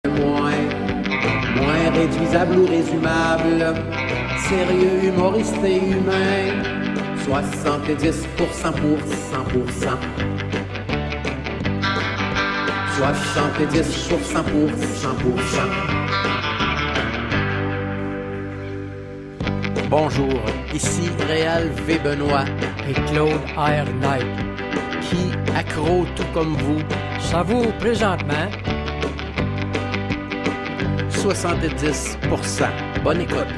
Moins réduisable ou résumable, sérieux, humoriste et humain, 70% pour 100%. 70% pour 100%. Bonjour, ici Réal V. Benoît et Claude R. Knight, qui, accro tout comme vous, savoure présentement 70%. Bonne écoute.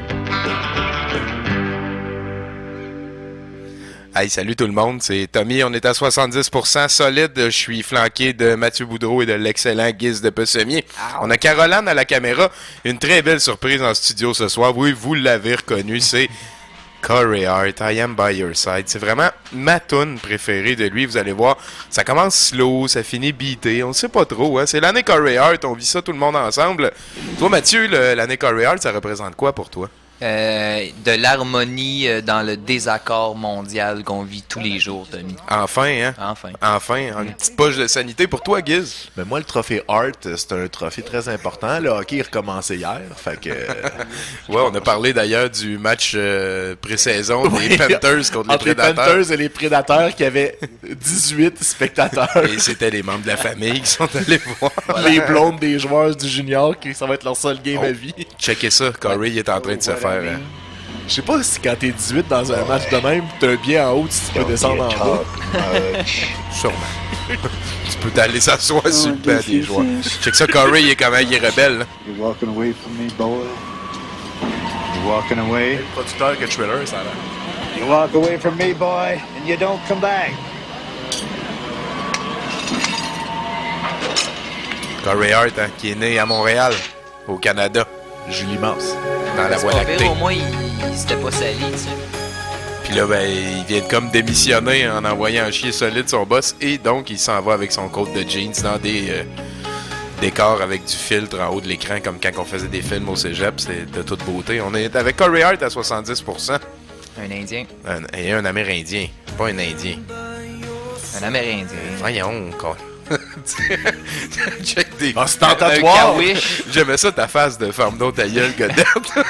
Hey, salut tout le monde, c'est Tommy, on est à 70% solide, je suis flanqué de Mathieu Boudreau et de l'excellent Guiz de Pessemier. On a Caroline à la caméra, une très belle surprise en studio ce soir, oui, vous l'avez reconnu, c'est Corey Hart, I Am By Your Side. C'est vraiment ma toune préférée de lui, vous allez voir, ça commence slow, ça finit beaté, on sait pas trop, hein? C'est l'année Corey Hart, on vit ça tout le monde ensemble. Toi Mathieu, l'année Corey Hart, ça représente quoi pour toi? De l'harmonie dans le désaccord mondial qu'on vit tous les jours, Tommy. Enfin, hein? Enfin, une petite poche de sanité pour toi, Guiz. Ben moi, le trophée Hart, c'est un trophée très important. Le hockey recommencé hier, fait que... Ouais, on a parlé d'ailleurs du match pré-saison des Panthers contre les Prédateurs. Les Panthers et les Prédateurs qui avaient 18 spectateurs. Et c'était les membres de la famille qui sont allés voir. Voilà. Les blondes des joueurs du junior, qui ça va être leur seul game à vie. Checkez ça, Corey est en train de se faire... Je sais pas si quand t'es 18 dans un match de même, t'as un billet en haut, si tu peux descendre en bas. Sûrement. Tu peux t'aller s'asseoir sur le banc des joueurs. Check ça, Corey, il est comment il est rebelle. You're walking away from me, boy. You're walking away. Le producteur que Thriller, ça a l'air. You walk away from me, boy, and you don't come back. Corey Hart, hein, qui est né à Montréal, au Canada. Julie Mars. Dans la Voie lactée. Au moins, il s'était pas sali, tu sais. Puis là, ben, il vient de comme démissionner en envoyant un chier solide son boss. Et donc, il s'en va avec son coat de jeans dans des décors avec du filtre en haut de l'écran, comme quand on faisait des films au cégep. C'est de toute beauté. On est avec Corey Hart à 70%. Un Indien. Et un Amérindien. Pas un Indien. Un Amérindien. Voyons, quoi. Check des... ostentatoire. J'aimais ça ta face de ferme d'eau ta gueule, Godette.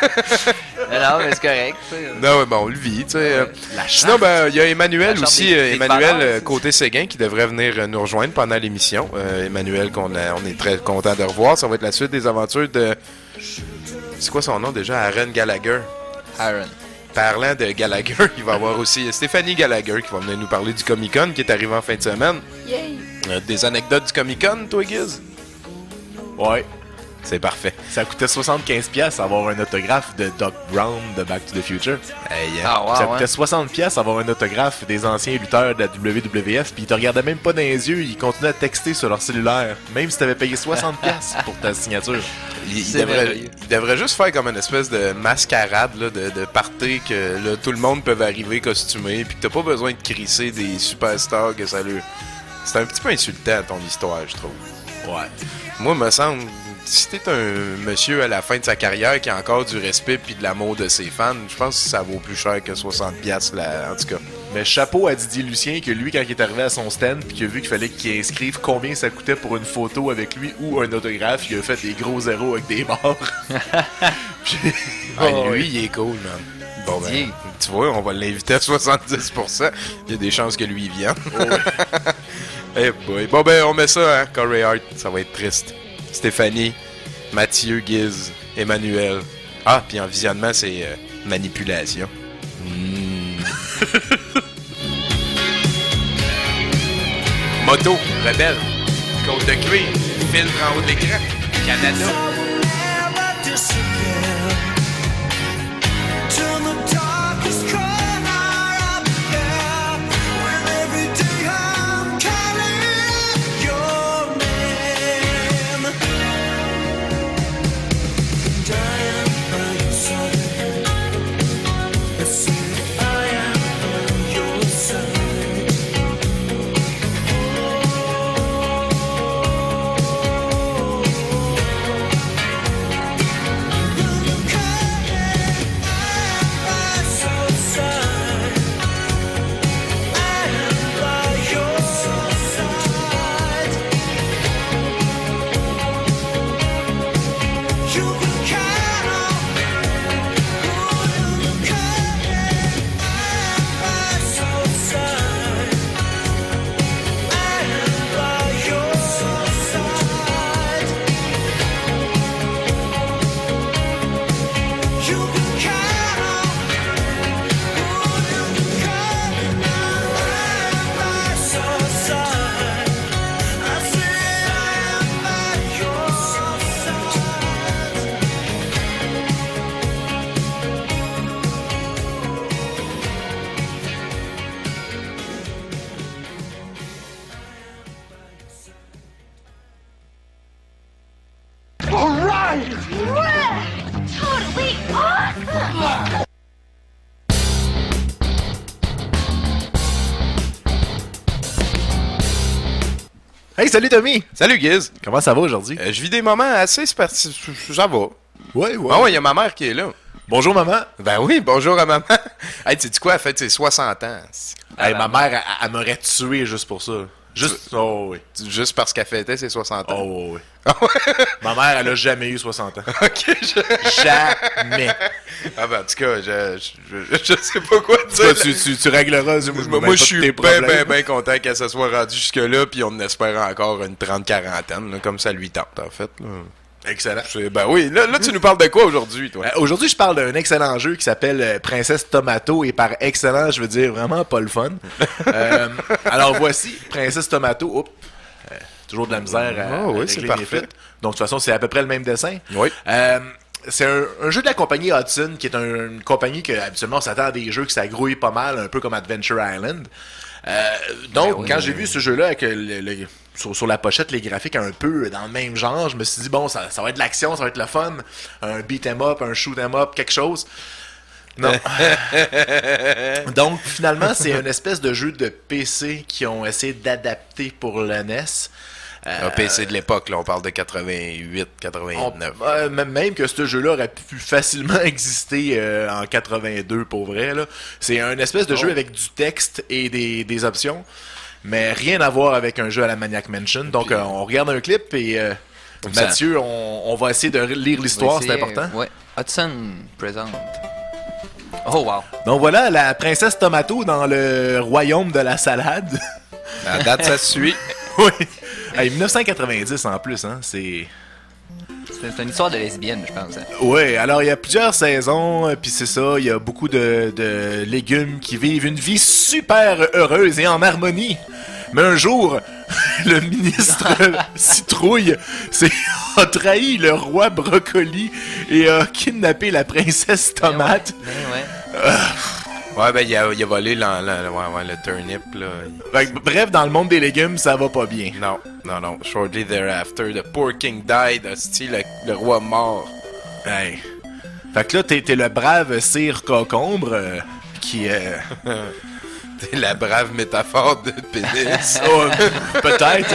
Non, mais c'est correct. Non, mais bon, on le vit, tu sais. Sinon, ben, il y a Emmanuel aussi, Emmanuel côté Séguin, qui devrait venir nous rejoindre pendant l'émission. Emmanuel, on est très content de revoir. Ça va être la suite des aventures de... C'est quoi son nom déjà? Aaron Gallagher. Aaron. Parlant de Gallagher, il va y avoir aussi Stéphanie Gallagher qui va venir nous parler du Comic-Con qui est arrivé en fin de semaine. Yay! Des anecdotes du Comic-Con, toi, Guiz? Ouais. C'est parfait. Ça coûtait 75$ avoir un autographe de Doc Brown de Back to the Future. Hey, ça coûtait 60$ avoir un autographe des anciens lutteurs de la WWF, puis ils te regardaient même pas dans les yeux, ils continuaient à texter sur leur cellulaire, même si t'avais payé 60$ pour ta signature. Il devrait juste faire comme une espèce de mascarade là, de party que là, tout le monde peut arriver costumé, puis que t'as pas besoin de crisser des superstars que ça lui... C'est un petit peu insultant ton histoire, je trouve. Ouais. Moi, me semble, si t'es un monsieur à la fin de sa carrière qui a encore du respect puis de l'amour de ses fans, je pense que ça vaut plus cher que 60$ là, en tout cas. Mais chapeau à Didier Lucien que lui, quand il est arrivé à son stand puis qu'il a vu qu'il fallait qu'il inscrive combien ça coûtait pour une photo avec lui ou un autographe, il a fait des gros zéros avec des barres. Puis... lui, il est cool, man. Bon, ben, tu vois, on va l'inviter à 70%. Il y a des chances que lui, il vienne. Hey boy. Bon, ben, on met ça, hein, Corey Hart. Ça va être triste. Stéphanie, Mathieu, Guiz, Emmanuel. Ah, puis en visionnement, c'est manipulation. Moto, rebelle, côte de cuir, filtre en haut de l'écran, Canada. Totally awesome! Hey, salut Tommy! Salut Giz! Comment ça va aujourd'hui? Je vis des moments assez spartis. Ça va. Ouais. Ah ouais, il y a ma mère qui est là. Bonjour maman! Ben oui, bonjour à maman. Hey, tu sais quoi, elle fête ses 60 ans. Hey, ma mère, elle m'aurait tué juste pour ça. Juste parce qu'elle fêtait ses 60 ans. Oh, oui. Ma mère, elle a jamais eu 60 ans. Ok, Jamais. Ah ben, en tout cas, je sais pas quoi dire. Tu régleras. Moi, je suis bien content qu'elle se soit rendue jusque-là, puis on espère encore une 30-40aine, comme ça lui tente, en fait. Là. Excellent. Ben oui, là, tu nous parles de quoi aujourd'hui, toi? Aujourd'hui, je parle d'un excellent jeu qui s'appelle Princesse Tomato, et par excellent, je veux dire vraiment pas le fun. Alors voici, Princesse Tomato. Oups. Toujours de la misère à oui, régler c'est mes parfait. fuites. Donc de toute façon, c'est à peu près le même dessin. Oui. C'est un jeu de la compagnie Hudson, qui est une compagnie que habituellement on s'attend à des jeux qui s'agrouillent pas mal, un peu comme Adventure Island. Donc, quand j'ai vu ce jeu-là avec sur la pochette, les graphiques un peu dans le même genre, je me suis dit, bon, ça va être de l'action, ça va être le fun, un beat 'em up, un shoot 'em up, quelque chose. Non. Donc, finalement, c'est une espèce de jeu de PC qui ont essayé d'adapter pour le NES. Un PC de l'époque, là, on parle de 88, 89. Même que ce jeu-là aurait pu facilement exister en 82, pour vrai. Là. C'est un espèce de jeu avec du texte et des options, mais rien à voir avec un jeu à la Maniac Mansion. Donc, on regarde un clip et Mathieu, on va essayer de lire l'histoire, c'est important. Ouais, Hudson présente. Oh, wow. Donc voilà, la princesse Tomato dans le royaume de la salade. La date, ça suit. Oui. Hey, 1990 en plus, hein, c'est une histoire de lesbienne, je pense. Hein. Oui, alors il y a plusieurs saisons, puis c'est ça, il y a beaucoup de légumes qui vivent une vie super heureuse et en harmonie. Mais un jour, le ministre Citrouille a trahi le roi Brocoli et a kidnappé la princesse Tomate. Ouais, ben, il a volé le turnip, là. Bref, dans le monde des légumes, ça va pas bien. Non. Shortly thereafter, the poor king died, le roi mort. Hey. Fait que là, t'es le brave Sire Cocombre qui est... T'es la brave métaphore de pénis. Peut-être.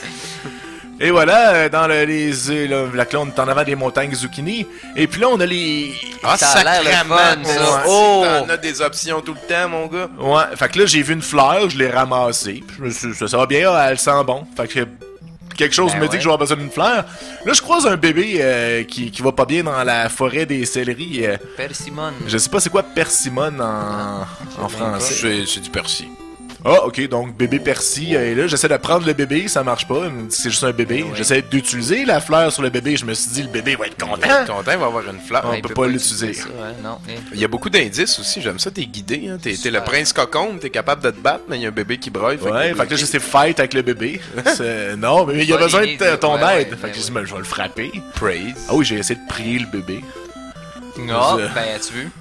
Et voilà, dans la clone est en avant des montagnes zucchini. Et puis là, on a les... Ah, ça a l'air le fun, ça. Oh! T'en as des options tout le temps, mon gars. Ouais, fait que là, j'ai vu une fleur, je l'ai ramassée. Ça va bien, elle sent bon. Fait que quelque chose me dit que je vais avoir besoin d'une fleur. Là, je croise un bébé qui va pas bien dans la forêt des céleris. Persimone. Je sais pas c'est quoi persimone en français. C'est du persil. Ah, ok, donc bébé persil est là. J'essaie de prendre le bébé, ça marche pas. Il me dit que c'est juste un bébé. Ouais. J'essaie d'utiliser la fleur sur le bébé. Je me suis dit, le bébé va être content. Il va être content, il va avoir une fleur. On peut pas l'utiliser. Il y a beaucoup d'indices aussi. J'aime ça, t'es guidé. Hein. T'es le prince cocon, t'es capable de te battre, mais il y a un bébé qui braille. Ouais, fait que là, j'essaie de fight avec le bébé. Non, mais il a besoin de ton aide. Fait que je dis, je vais le frapper. Praise. Ah oui, j'ai essayé de prier le bébé. Non, ben, tu veux.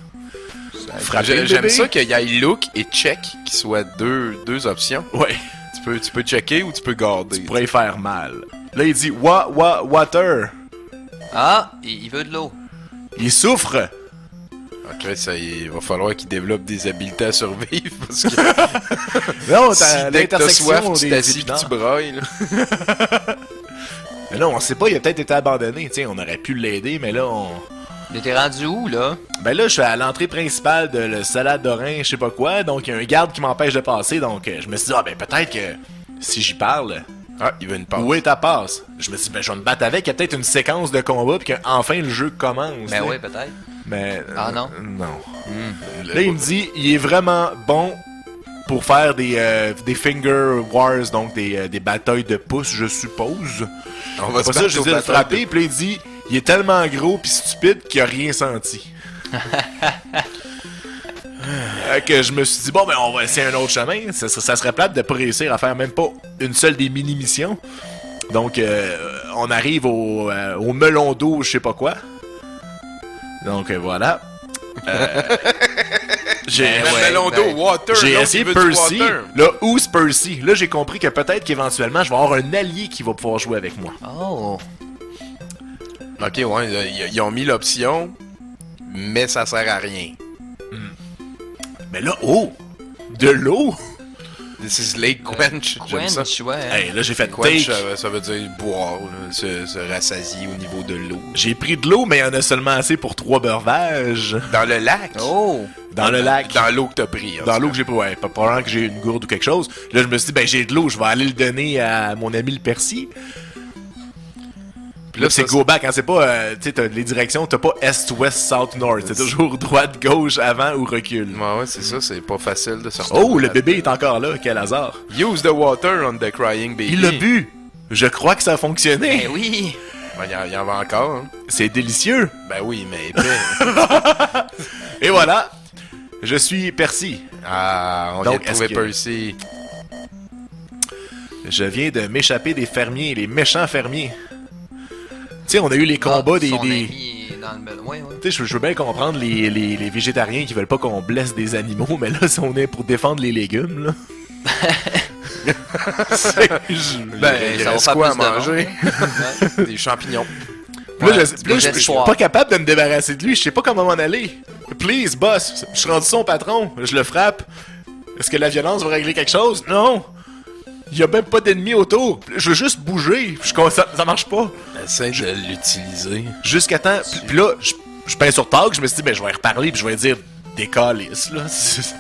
J'aime ça qu'il y ait look et check qui soient deux options. Ouais. Tu peux checker ou tu peux garder. Tu pourrais faire mal. Là, il dit water. Ah, il veut de l'eau. Il souffre. Ok, ça, il va falloir qu'il développe des habiletés à survivre parce que. Non, dès que t'as soif, tu t'assis pis tu brailles. Mais là, on sait pas, il a peut-être été abandonné. Tiens, on aurait pu l'aider, mais là, Mais t'es rendu où, là? Ben là, je suis à l'entrée principale de le salade d'Orin, je sais pas quoi, donc il y a un garde qui m'empêche de passer, donc je me suis dit, ben peut-être que si j'y parle... Ah, il veut une passe. Où est ta passe? Je me suis dit, ben je vais me battre avec, il y a peut-être une séquence de combat, puis qu'enfin le jeu commence. Ben oui, peut-être. Mais... Ah non? Non. Là, il me dit, il est vraiment bon pour faire des finger wars, donc des batailles de pouces, je suppose. On va pas ça, je dis le frapper, puis là, il dit... Il est tellement gros pis stupide qu'il a rien senti. Que je me suis dit, bon, ben on va essayer un autre chemin. Ça serait plate de pas réussir à faire même pas une seule des mini-missions. Donc, on arrive au melon d'eau, je sais pas quoi. Donc, voilà. J'ai essayé Percy. Là, où c'est Percy? Là, j'ai compris que peut-être qu'éventuellement, je vais avoir un allié qui va pouvoir jouer avec moi. Oh! Ok, ouais, ils ont mis l'option, mais ça sert à rien. Mais là, de l'eau! This is lake quench, j'aime ça. Quench, ouais. Hey, là, j'ai fait Quench, take. ça veut dire boire, là, se rassasier au niveau de l'eau. J'ai pris de l'eau, mais il y en a seulement assez pour 3 breuvages. Dans le lac? Oh! Dans le lac. Dans l'eau que t'as pris. Dans l'eau que j'ai pris, ouais. Pas probablement que j'ai une gourde ou quelque chose. Là, je me suis dit, ben, j'ai de l'eau, je vais aller le donner à mon ami le Percy. Puis là, c'est go back, hein, c'est pas, tu sais, t'as les directions, t'as pas est, ouest, south, north. C'est toujours droite, gauche, avant ou recul. Ouais, c'est ça, c'est pas facile de sortir. Oh, le bébé est encore là, quel hasard. Use the water on the crying baby. Il l'a bu. Je crois que ça a fonctionné. Ben oui! Ben, il y en va encore, hein. C'est délicieux. Ben oui, mais épais. Et voilà, je suis Percy. Ah, on Donc, vient de trouver est-ce que- Percy. Je viens de m'échapper des fermiers, les méchants fermiers. Tu sais, on a eu les combats des... Son des... ami est dans le bel- ouais, ouais. Tu sais, je veux bien comprendre les végétariens qui veulent pas qu'on blesse des animaux, mais là, si on est pour défendre les légumes, là... Ben, il ça va reste faire quoi à plus de manger? Ouais. Des champignons. Là, Ouais, je suis pas capable de me débarrasser de lui, je sais pas comment m'en aller. Please, boss, je suis rendu son patron, je le frappe. Est-ce que la violence va régler quelque chose? Non! Il y a même pas d'ennemis autour. Je veux juste bouger. Ça marche pas. Essaye de l'utiliser. Jusqu'à temps. Puis là, je peins sur table, je me suis dit, ben, je vais y reparler, puis je vais dire des calices, là.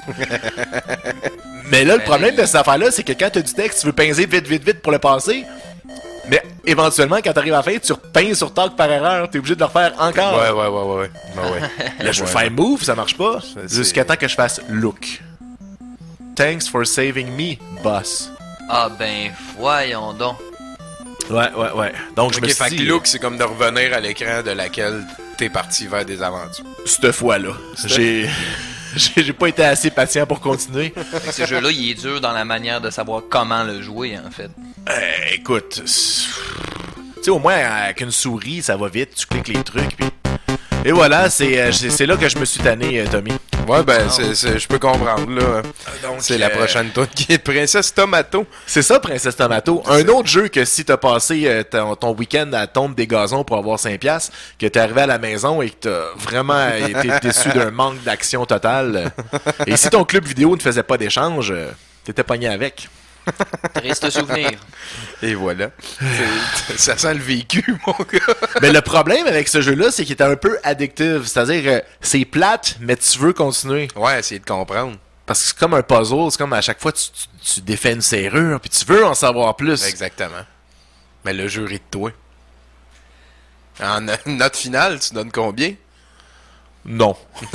Mais là, le problème de cette affaire-là, c'est que quand t'as du texte, tu veux pincer vite pour le passer. Mais éventuellement, quand t'arrives à la fin, tu repinces sur talk par erreur. T'es obligé de le refaire encore. Ouais. Là, je veux faire move, ça marche pas. C'est- Jusqu'à temps que je fasse look. Thanks for saving me, boss. Ah ben, voyons donc. Ouais. Donc, je me Ok, suis fait dit, que look, c'est comme de revenir à l'écran de laquelle t'es parti vers des aventures. cette fois-là, j'ai pas été assez patient pour continuer. Fait que ce jeu-là, il est dur dans la manière de savoir comment le jouer, en fait. Écoute, tu sais, au moins, avec une souris, ça va vite, tu cliques les trucs, puis... Et voilà, c'est là que je me suis tanné, Tommy. Ouais, ben, je peux comprendre, là. Donc, C'est la prochaine toune qui est Princesse Tomato. C'est ça, Princesse Tomato. Un autre jeu que si t'as passé ton week-end à tombe des gazons pour avoir 5$, que t'es arrivé à la maison et que t'as vraiment été déçu d'un manque d'action totale. Et si ton club vidéo ne faisait pas d'échange, t'étais pogné avec. Triste souvenir. Et voilà. Ça sent le vécu, mon gars. Mais le problème avec ce jeu-là, c'est qu'il était un peu addictif. C'est-à-dire, c'est plate, mais tu veux continuer. Ouais, essayer de comprendre. Parce que c'est comme un puzzle, c'est comme à chaque fois tu défais une serrure, puis tu veux en savoir plus. Exactement. Mais le jeu rit de toi. En note finale, tu donnes combien? Non.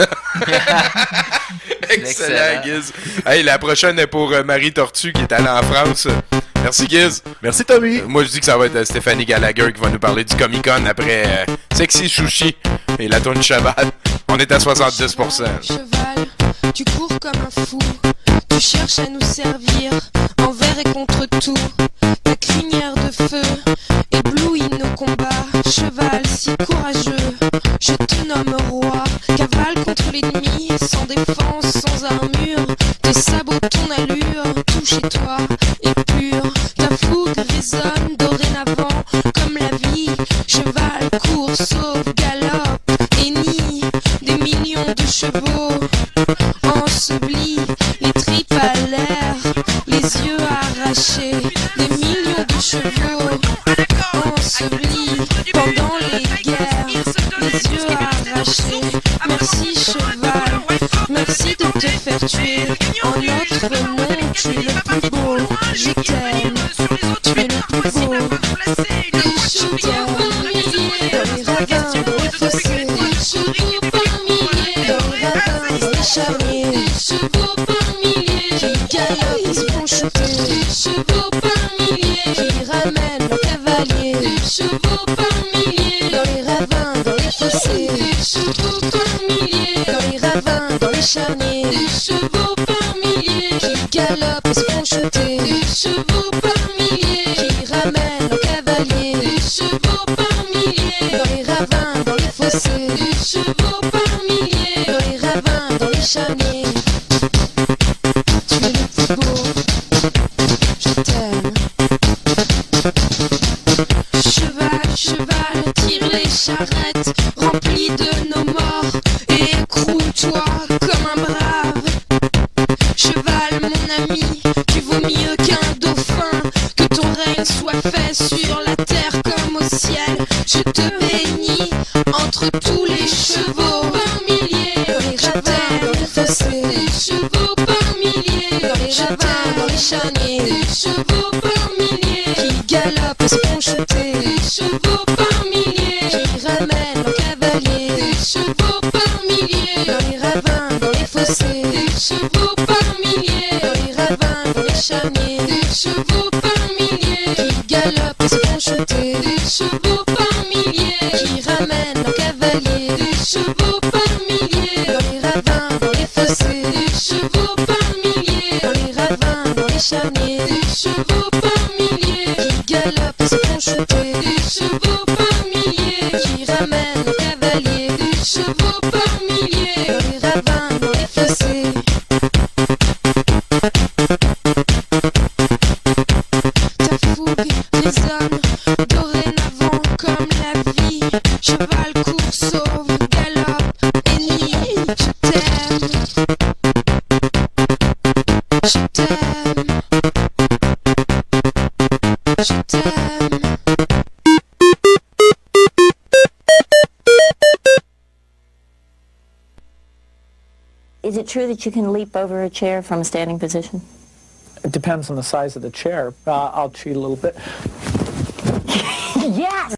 Excellent, Giz. Hey, la prochaine est pour Marie Tortue qui est allée en France. Merci, Giz. Merci, Tommy. Moi, je dis que ça va être Stéphanie Gallagher qui va nous parler du Comic-Con après Sexy Sushi et la tourne cheval. On est à 70%. Cheval, tu cours comme un fou. Tu cherches à nous servir envers et contre tout. Ta crinière de feu éblouit nos combats. Cheval si courageux, je te nomme roi. Cavale contre l'ennemi, sans défense, sans armure. Tes sabots, ton allure, tout chez toi est pur. Ta fougue résonne dorénavant comme la vie. Cheval court, sauve, galope et nie des millions de chevaux. Enseveli, les tripes à l'air, les yeux arrachés, des millions de chevaux. Ensevelis pendant les guerres, les yeux arrachés. Merci cheval, merci de te faire tuer. En notre nom, tu es le plus beau. Je t'aime, tu es le plus beau. Je t'aime, dans les ravins, dans les fossés, par milliers, dans les ravins, dans les charniers, des chevaux par milliers qui galopent et se font chuter, des chevaux par milliers qui ramènent leurs cavaliers, des chevaux par milliers dans les ravins, dans les fossés, des chevaux par milliers dans les ravins, dans les charniers, des chevaux par milliers qui galopent et se font chuter, des chevaux par milliers qui ramènent leurs cavaliers, des chevaux par milliers dans les ravins, dans les fossés, des chevaux par milliers dans les ravins, dans les charniers. Tu es le plus beau, je t'aime. Cheval, cheval, tire les charrette remplie de nos morts. Et écroule-toi comme un brave cheval, mon ami. Tu vaux mieux qu'un dauphin. Que ton règne soit fait sur la terre comme au ciel. Je te bénis entre tous les chevaux par milliers. Dans les ravins, dans les fossés, des chevaux par milliers. Dans les ravins, dans les charniers, des chevaux par milliers. Qui galopent et se font shooter, des chevaux par milliers. Qui ramènent leurs cavaliers, des chevaux par milliers. Dans les ravins, dans les fossés, des chevaux par milliers. Dans les ravins, dans les charniers, des chevaux par milliers. Qui galopent et se font shooter, des chevaux par milliers. Qui ramènent leurs cavaliers, des chevaux par milliers. Dans les ravins, dans les fossés, des chevaux par milliers. Dans les ravins, dans les charniers, des chevaux par milliers. Qui galopent et se font shooter, des chevaux par milliers. Qui ramènent leurs cavaliers, des chevaux par milliers. Dans les ravins, dans les fossés. Ta fougue résonne dorénavant comme la vie. Cheval court, sauve, galope et nuit. Je t'aime. Je t'aime. Je t'aime. Is it true that you can leap over a chair from a standing position? It depends on the size of the chair. I'll cheat a little bit. Yes!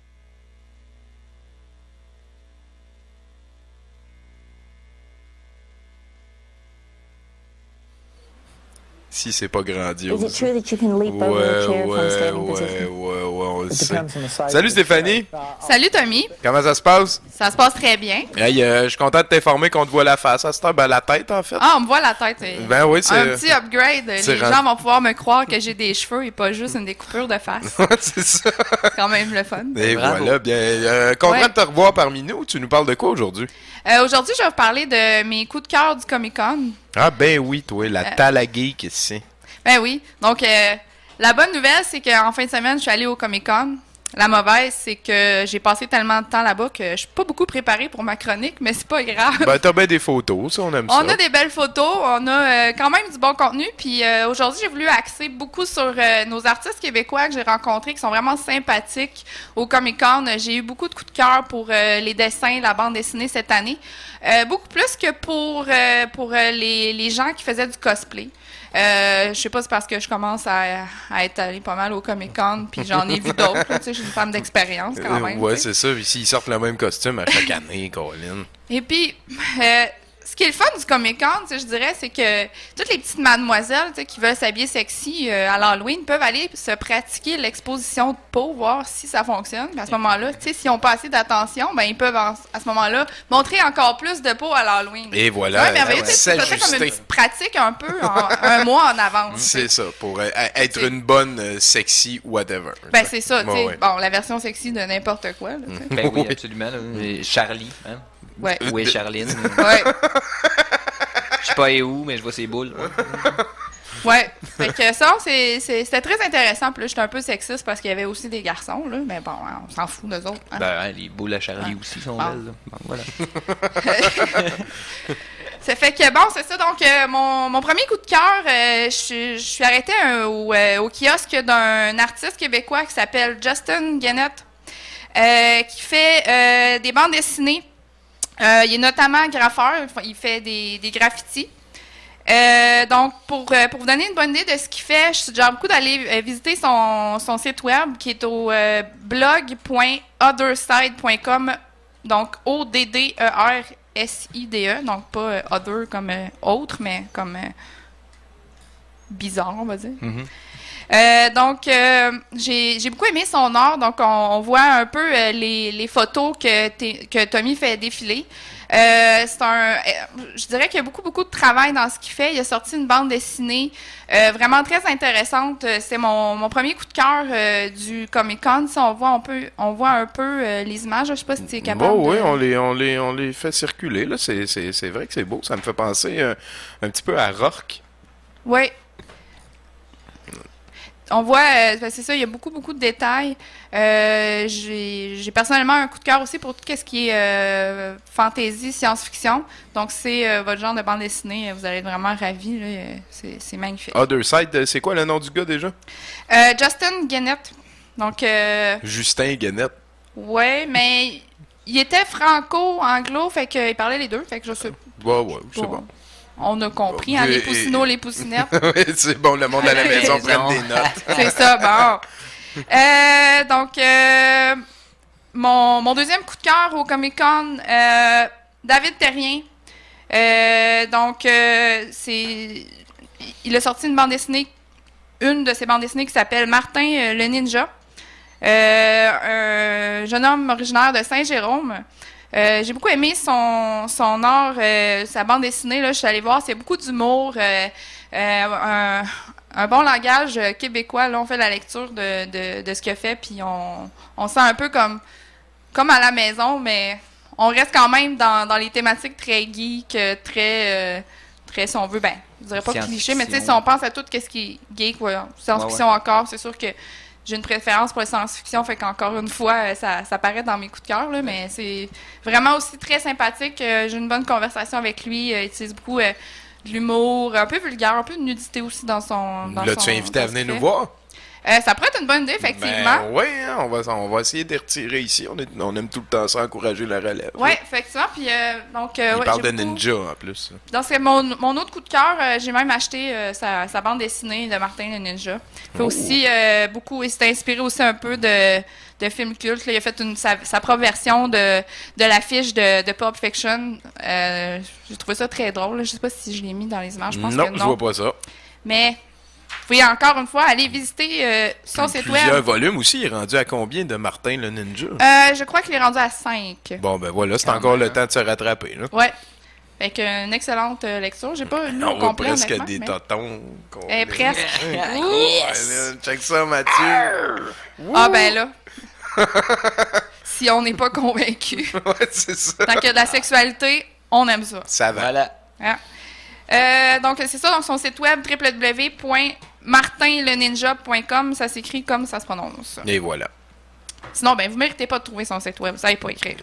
Si c'est pas grandiose. Is it true that you can leap over a chair from a standing position? On le sait. Salut Stéphanie. Salut Tommy. Comment ça se passe? Ça se passe très bien. Hey, je suis content de t'informer qu'on te voit la face à cette heure. Ben, la tête, en fait. Ah, on me voit la tête. Ben oui, c'est... Un petit upgrade. Les gens vont pouvoir me croire que j'ai des cheveux et pas juste une découpure de face. C'est ça. C'est quand même le fun. Et voilà, bien. Content de te revoir parmi nous. Tu nous parles de quoi aujourd'hui? Aujourd'hui, je vais vous parler de mes coups de cœur du Comic-Con. Ah ben oui, toi, la Tala Geek ici. Ben oui. Donc, la bonne nouvelle, c'est qu'en fin de semaine, je suis allée au Comic-Con. La mauvaise, c'est que j'ai passé tellement de temps là-bas que je suis pas beaucoup préparée pour ma chronique, mais c'est pas grave. Ben, t'as bien des photos, ça, on aime ça. On a des belles photos, on a quand même du bon contenu, puis aujourd'hui, j'ai voulu axer beaucoup sur nos artistes québécois que j'ai rencontrés, qui sont vraiment sympathiques au Comic-Con. J'ai eu beaucoup de coups de cœur pour les dessins, la bande dessinée cette année. Beaucoup plus que pour les gens qui faisaient du cosplay. Je sais pas, c'est parce que je commence à être allée pas mal au Comic-Con, puis j'en ai vu d'autres. Tu sais, je suis une femme d'expérience quand même. Ouais, c'est ça. Ici, ils sortent le même costume à chaque année, Colin. Et puis, ce qui est le fun du Comic-Con, je dirais, c'est que toutes les petites mademoiselles qui veulent s'habiller sexy à l'Halloween peuvent aller se pratiquer l'exposition de peau, voir si ça fonctionne. Puis à ce moment-là, s'ils n'ont pas assez d'attention, ben ils peuvent à ce moment-là montrer encore plus de peau à l'Halloween. Et voilà, c'est merveilleux. C'est comme une petite pratique un peu un mois en avance. C'est ça, pour être une bonne sexy whatever. Ben c'est ça, bon, la version sexy de n'importe quoi. Là, ben oui, absolument. Là. Charlie, hein? Ouais. Où est Charline? Ouais. Je sais pas où, mais je vois ses boules. Ouais. Fait que ça, c'était très intéressant. Puis là, j'étais un peu sexiste parce qu'il y avait aussi des garçons, là. Mais bon, on s'en fout d'eux autres. Hein? Ben, les boules à Charlie aussi sont belles, là. Bon, voilà. Ça fait que, bon, c'est ça. Donc, mon premier coup de cœur, je suis arrêtée au kiosque d'un artiste québécois qui s'appelle Justin Guénette, qui fait des bandes dessinées. Il est notamment graffeur, il fait des graffitis. Donc, pour vous donner une bonne idée de ce qu'il fait, je suggère beaucoup d'aller visiter son site web qui est au blog.otherside.com, donc ODDERSIDE, donc pas other comme autre, mais comme bizarre, on va dire. Mm-hmm. Donc, j'ai beaucoup aimé son art. Donc, on voit un peu les photos que Tommy fait défiler. Je dirais qu'il y a beaucoup de travail dans ce qu'il fait. Il a sorti une bande dessinée vraiment très intéressante. C'est mon premier coup de cœur du Comic-Con. Si on voit un peu les images. Je sais pas si tu es capable. Oui, on les fait circuler. Là. C'est vrai que c'est beau. Ça me fait penser un petit peu à Rourke. Oui. on voit, c'est ça, il y a beaucoup de détails. J'ai personnellement un coup de cœur aussi pour tout ce qui est fantasy, science-fiction. Donc, c'est votre genre de bande dessinée. Vous allez être vraiment ravis. Là. C'est magnifique. Other Side, c'est quoi le nom du gars déjà? Justin Guenette. Donc, Justin Guenette. Ouais, mais il était franco-anglo, fait qu'il parlait les deux. Fait que je sais. Ouais, c'est bon. On a compris, hein, les poussinots, les poussinettes. Oui, c'est bon, le monde à la maison prenne des notes. C'est ça, bon. Donc, mon deuxième coup de cœur au Comic-Con, David Terrien. Donc, il a sorti une bande dessinée, une de ses bandes dessinées qui s'appelle Martin le Ninja. Un jeune homme originaire de Saint-Jérôme. J'ai beaucoup aimé son art, sa bande dessinée. Là, je suis allée voir, c'est beaucoup d'humour, un bon langage québécois. Là, on fait la lecture de ce qu'il a fait, puis on sent un peu comme à la maison, mais on reste quand même dans les thématiques très geek, très, si on veut, je dirais pas cliché, mais tu sais, si on pense à tout ce qui est geek, science-fiction encore, c'est sûr que j'ai une préférence pour la science-fiction, fait qu'encore une fois, ça paraît dans mes coups de cœur, là, mais c'est vraiment aussi très sympathique. J'ai une bonne conversation avec lui. Il utilise beaucoup de l'humour, un peu vulgaire, un peu de nudité aussi dans son... L'as-tu invité à venir nous voir? Ça pourrait être une bonne idée, effectivement. Oui, hein, on va essayer de retirer ici. On aime tout le temps ça, encourager la relève. Oui, effectivement. Puis, donc, il parle de ninja, en plus. Donc, c'est mon autre coup de cœur. J'ai même acheté sa bande dessinée de Martin le Ninja. Il fait aussi beaucoup... Il s'est inspiré aussi un peu de films cultes. Là, il a fait sa propre version de l'affiche de Pulp Fiction. J'ai trouvé ça très drôle. Je ne sais pas si je l'ai mis dans les images. Je pense que non. Je vois pas ça. Mais... Vous pouvez encore une fois aller visiter son site web. Plusieurs volumes aussi. Il est rendu à combien de Martin le Ninja? Je crois qu'il est rendu à 5. Bon, ben voilà, c'est encore le temps de se rattraper. Là. Ouais. Fait qu'une excellente lecture. J'ai pas lu au complet. On voit presque des totons. Presque. Check ça, Mathieu. Ah ben là. Si on n'est pas convaincu. Ouais, c'est ça. Tant qu'il y a de la sexualité, on aime ça. Ça va. Voilà. Hein? Donc, c'est ça, donc son site web, www.martinleninja.com, ça s'écrit comme ça se prononce. Et voilà. Sinon, vous méritez pas de trouver son site web, vous savez pas écrire.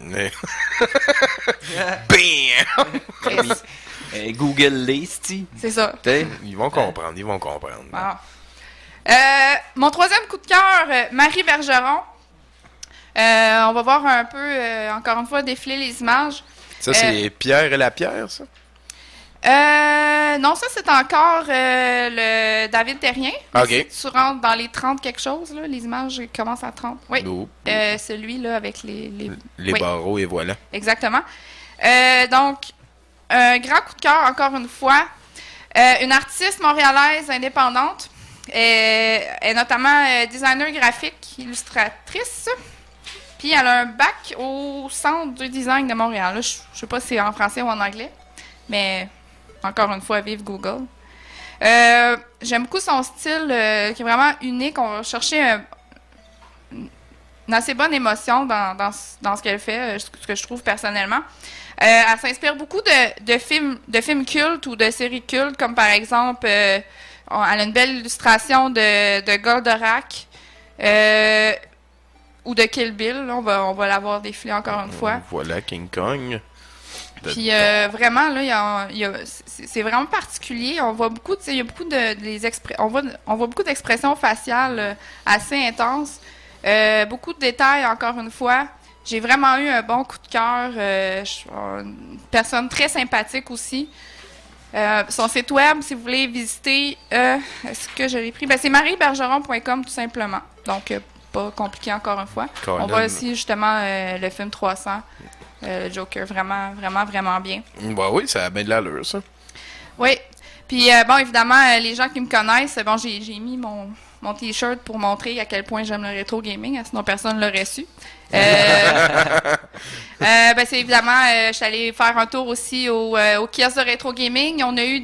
Bam! Google List. C'est ça. Ils vont comprendre. Ah. Mon troisième coup de cœur, Marie Bergeron. On va voir un peu, encore une fois, défiler les images. Ça, c'est Pierre et la Pierre, ça? Non, ça, c'est encore le David Terrien. OK. Tu rentres dans les 30 quelque chose, là, les images commencent à 30. Oui. Celui-là avec les barreaux, et voilà. Exactement. Donc, un grand coup de cœur, encore une fois. Une artiste montréalaise indépendante. Elle est notamment designer graphique, illustratrice. Puis, elle a un bac au Centre du design de Montréal. Là, je ne sais pas si c'est en français ou en anglais, mais... Encore une fois, vive Google. J'aime beaucoup son style qui est vraiment unique. On va chercher une assez bonne émotion dans ce qu'elle fait, ce que je trouve personnellement. Elle s'inspire beaucoup de films cultes ou de séries cultes, comme par exemple, elle a une belle illustration de Goldorak ou de Kill Bill. Là, on va la voir défiler encore une fois. Voilà, King Kong. Puis vraiment là, c'est vraiment particulier. On voit beaucoup, il y a beaucoup on voit beaucoup d'expressions faciales assez intenses, beaucoup de détails encore une fois. J'ai vraiment eu un bon coup de cœur. Une personne très sympathique aussi. Son site web, si vous voulez visiter, est-ce que je l'ai pris? C'est mariebergeron.com tout simplement. Donc pas compliqué encore une fois. On voit aussi justement le film 300. Joker, vraiment, vraiment, vraiment bien. Bah oui, ça a bien de l'allure, ça. Oui. Puis, évidemment, les gens qui me connaissent, j'ai mis mon T-shirt pour montrer à quel point j'aime le rétro gaming, sinon personne ne l'aurait su. C'est évidemment, je suis allée faire un tour aussi au kiosque de rétro gaming. On a eu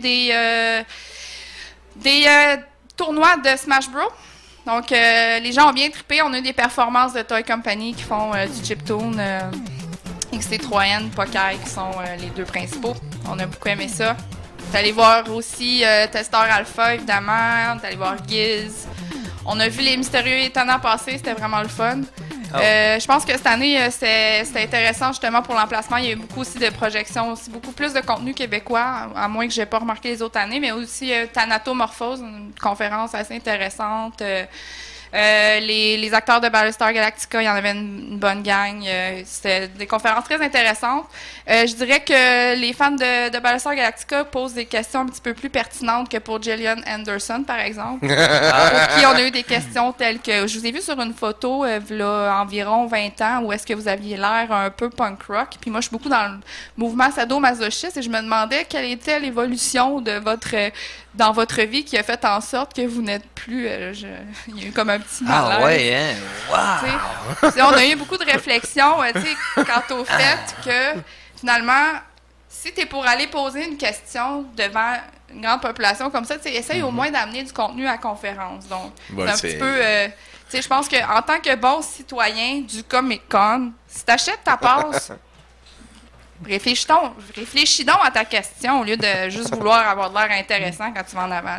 des tournois de Smash Bros. Donc, les gens ont bien trippé. On a eu des performances de Toy Company qui font du chiptune. XT3N, Poker, qui sont les deux principaux. On a beaucoup aimé ça. On est allé voir aussi Testeur Alpha, évidemment. On est allé voir Giz. On a vu les Mystérieux et Étonnants passer, c'était vraiment le fun. Oh. Je pense que cette année, c'était intéressant justement pour l'emplacement. Il y a eu beaucoup aussi de projections, aussi beaucoup plus de contenu québécois, à moins que je n'ai pas remarqué les autres années, mais aussi Thanatomorphose, une conférence assez intéressante. Les acteurs de Battlestar Galactica, il y en avait une bonne gang. C'était des conférences très intéressantes. Je dirais que les fans de Battlestar Galactica posent des questions un petit peu plus pertinentes que pour Gillian Anderson, par exemple. Pour qui on a eu des questions telles que... Je vous ai vu sur une photo, il y a environ 20 ans, où est-ce que vous aviez l'air un peu punk rock. Puis moi, je suis beaucoup dans le mouvement sadomasochiste et je me demandais quelle était l'évolution de dans votre vie qui a fait en sorte que vous n'êtes plus... il y a eu comme un petit malaise. Ah ouais, hein? Wow! On a eu beaucoup de réflexions quant au fait que, finalement, si tu es pour aller poser une question devant une grande population comme ça, essaye au moins d'amener du contenu à la conférence. Donc, c'est un petit peu... je pense qu'en tant que bon citoyen du Comic-Con, si tu achètes ta passe... Réfléchis donc à ta question au lieu de juste vouloir avoir de l'air intéressant quand tu vas en avant.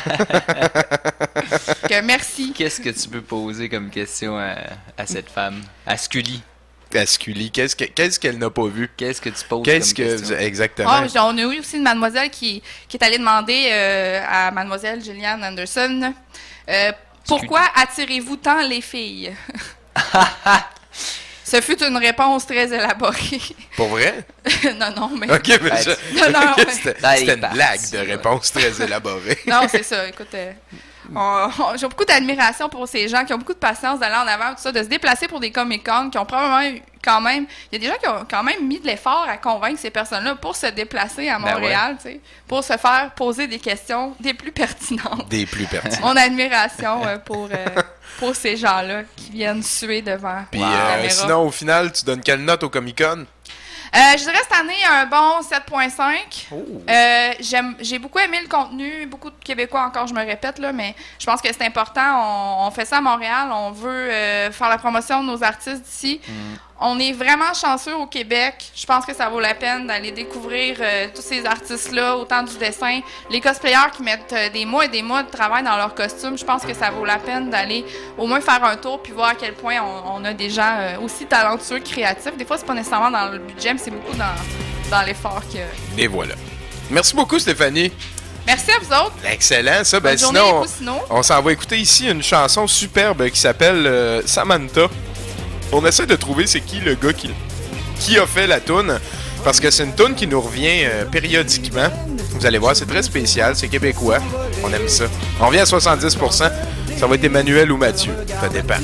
Merci. Qu'est-ce que tu peux poser comme question à cette femme? À Scully. À Scully. Qu'est-ce qu'elle n'a pas vu? Qu'est-ce que tu poses comme question? On Exactement. a eu aussi une mademoiselle qui est allée demander à mademoiselle Gillian Anderson pourquoi attirez-vous tant les filles? Ce fut une réponse très élaborée. Pour vrai? Non, mais... OK, mais c'était une blague de réponse très élaborée. Non, c'est ça. Écoute, j'ai beaucoup d'admiration pour ces gens qui ont beaucoup de patience d'aller en avant, tout ça, de se déplacer pour des Comic-Con, qui ont probablement quand même... Il y a des gens qui ont quand même mis de l'effort à convaincre ces personnes-là pour se déplacer à Montréal, tu sais, pour se faire poser des questions des plus pertinentes. Des plus pertinentes. Mon admiration pour ces gens-là qui viennent suer devant Puis, la caméra. Sinon, au final, tu donnes quelle note au Comic-Con? Je dirais cette année un bon 7.5. J'ai beaucoup aimé le contenu, beaucoup de Québécois encore, je me répète, là, mais je pense que c'est important. On fait ça à Montréal, on veut faire la promotion de nos artistes d'ici. On est vraiment chanceux au Québec. Je pense que ça vaut la peine d'aller découvrir tous ces artistes-là, autant du dessin. Les cosplayers qui mettent des mois et des mois de travail dans leurs costumes, je pense que ça vaut la peine d'aller au moins faire un tour puis voir à quel point on a des gens aussi talentueux, créatifs. Des fois, c'est pas nécessairement dans le budget, mais c'est beaucoup dans l'effort que... Et voilà. Merci beaucoup, Stéphanie. Merci à vous autres. Excellent, ça. Ben, journée, sinon, on s'en va écouter ici une chanson superbe qui s'appelle Samantha. On essaie de trouver c'est qui le gars qui a fait la toune, parce que c'est une toune qui nous revient périodiquement. Vous allez voir, c'est très spécial, c'est québécois. On aime ça. On revient à 70%. Ça va être Emmanuel ou Mathieu. Ça dépend.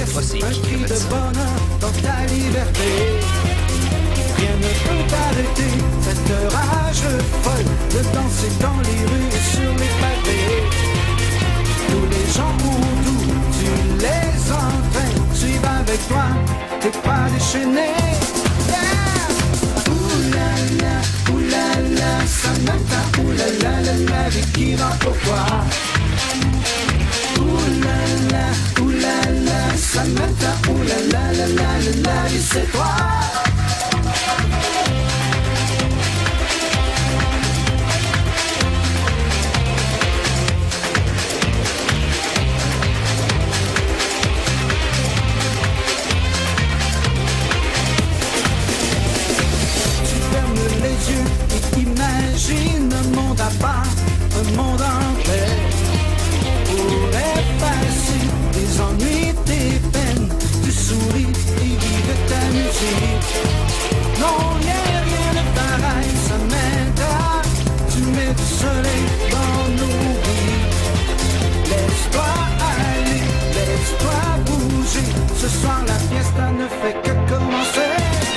Rien ne peut arrêter cette rage folle de danser dans les rues et sur les pavés. Tous les gens autour, tu les entraînes, suivent avec toi, t'es pas déchaîné. Yeah! Oulala, Samantha, oulala, la vie qui va pour toi. Oulala, Samantha, oulala, la vie c'est toi. Et imagine un monde à part, un monde en paix, pour effacer les ennuis, tes peines, tu souris et vives ta musique. Non, rien de pareil, ça m'aide, tu mets du soleil dans nos vies. Laisse-toi aller, laisse-toi bouger, ce soir la fiesta ne fait que commencer.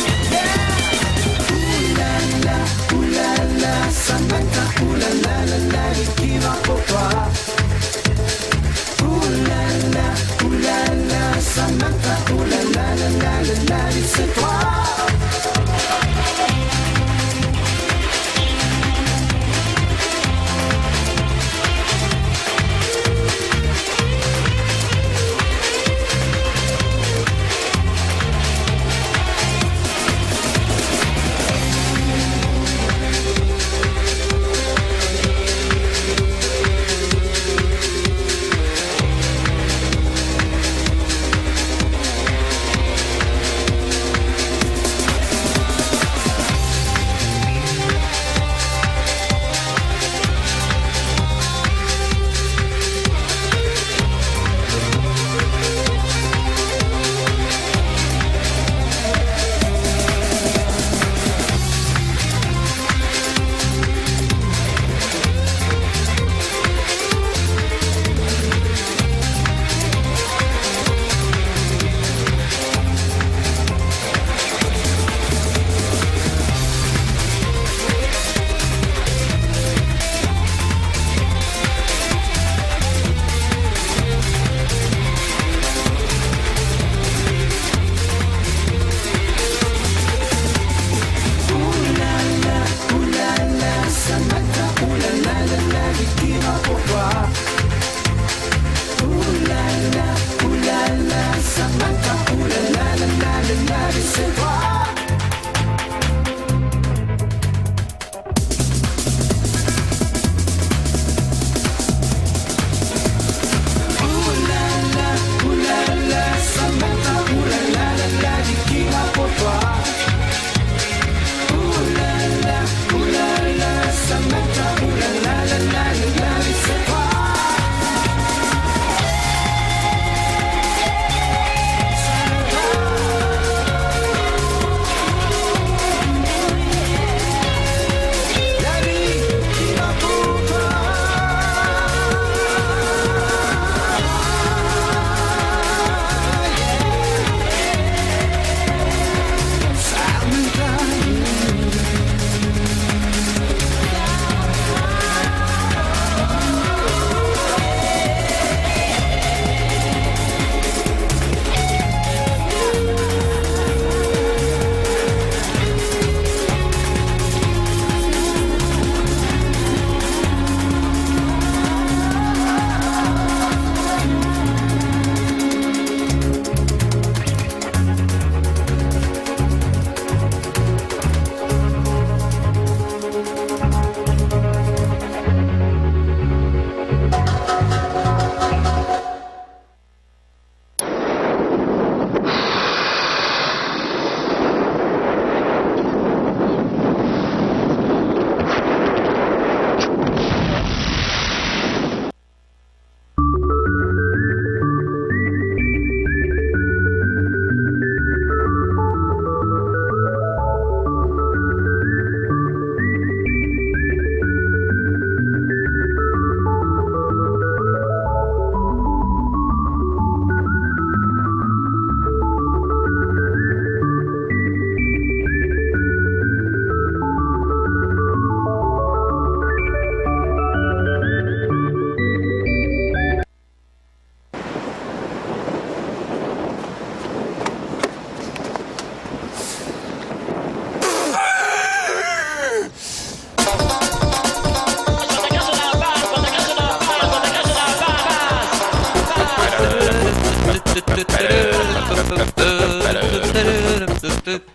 Oulala, Samantha, oulala, la vie qui va pour toi. Oulala, Samantha, oulala, la vie c'est toi.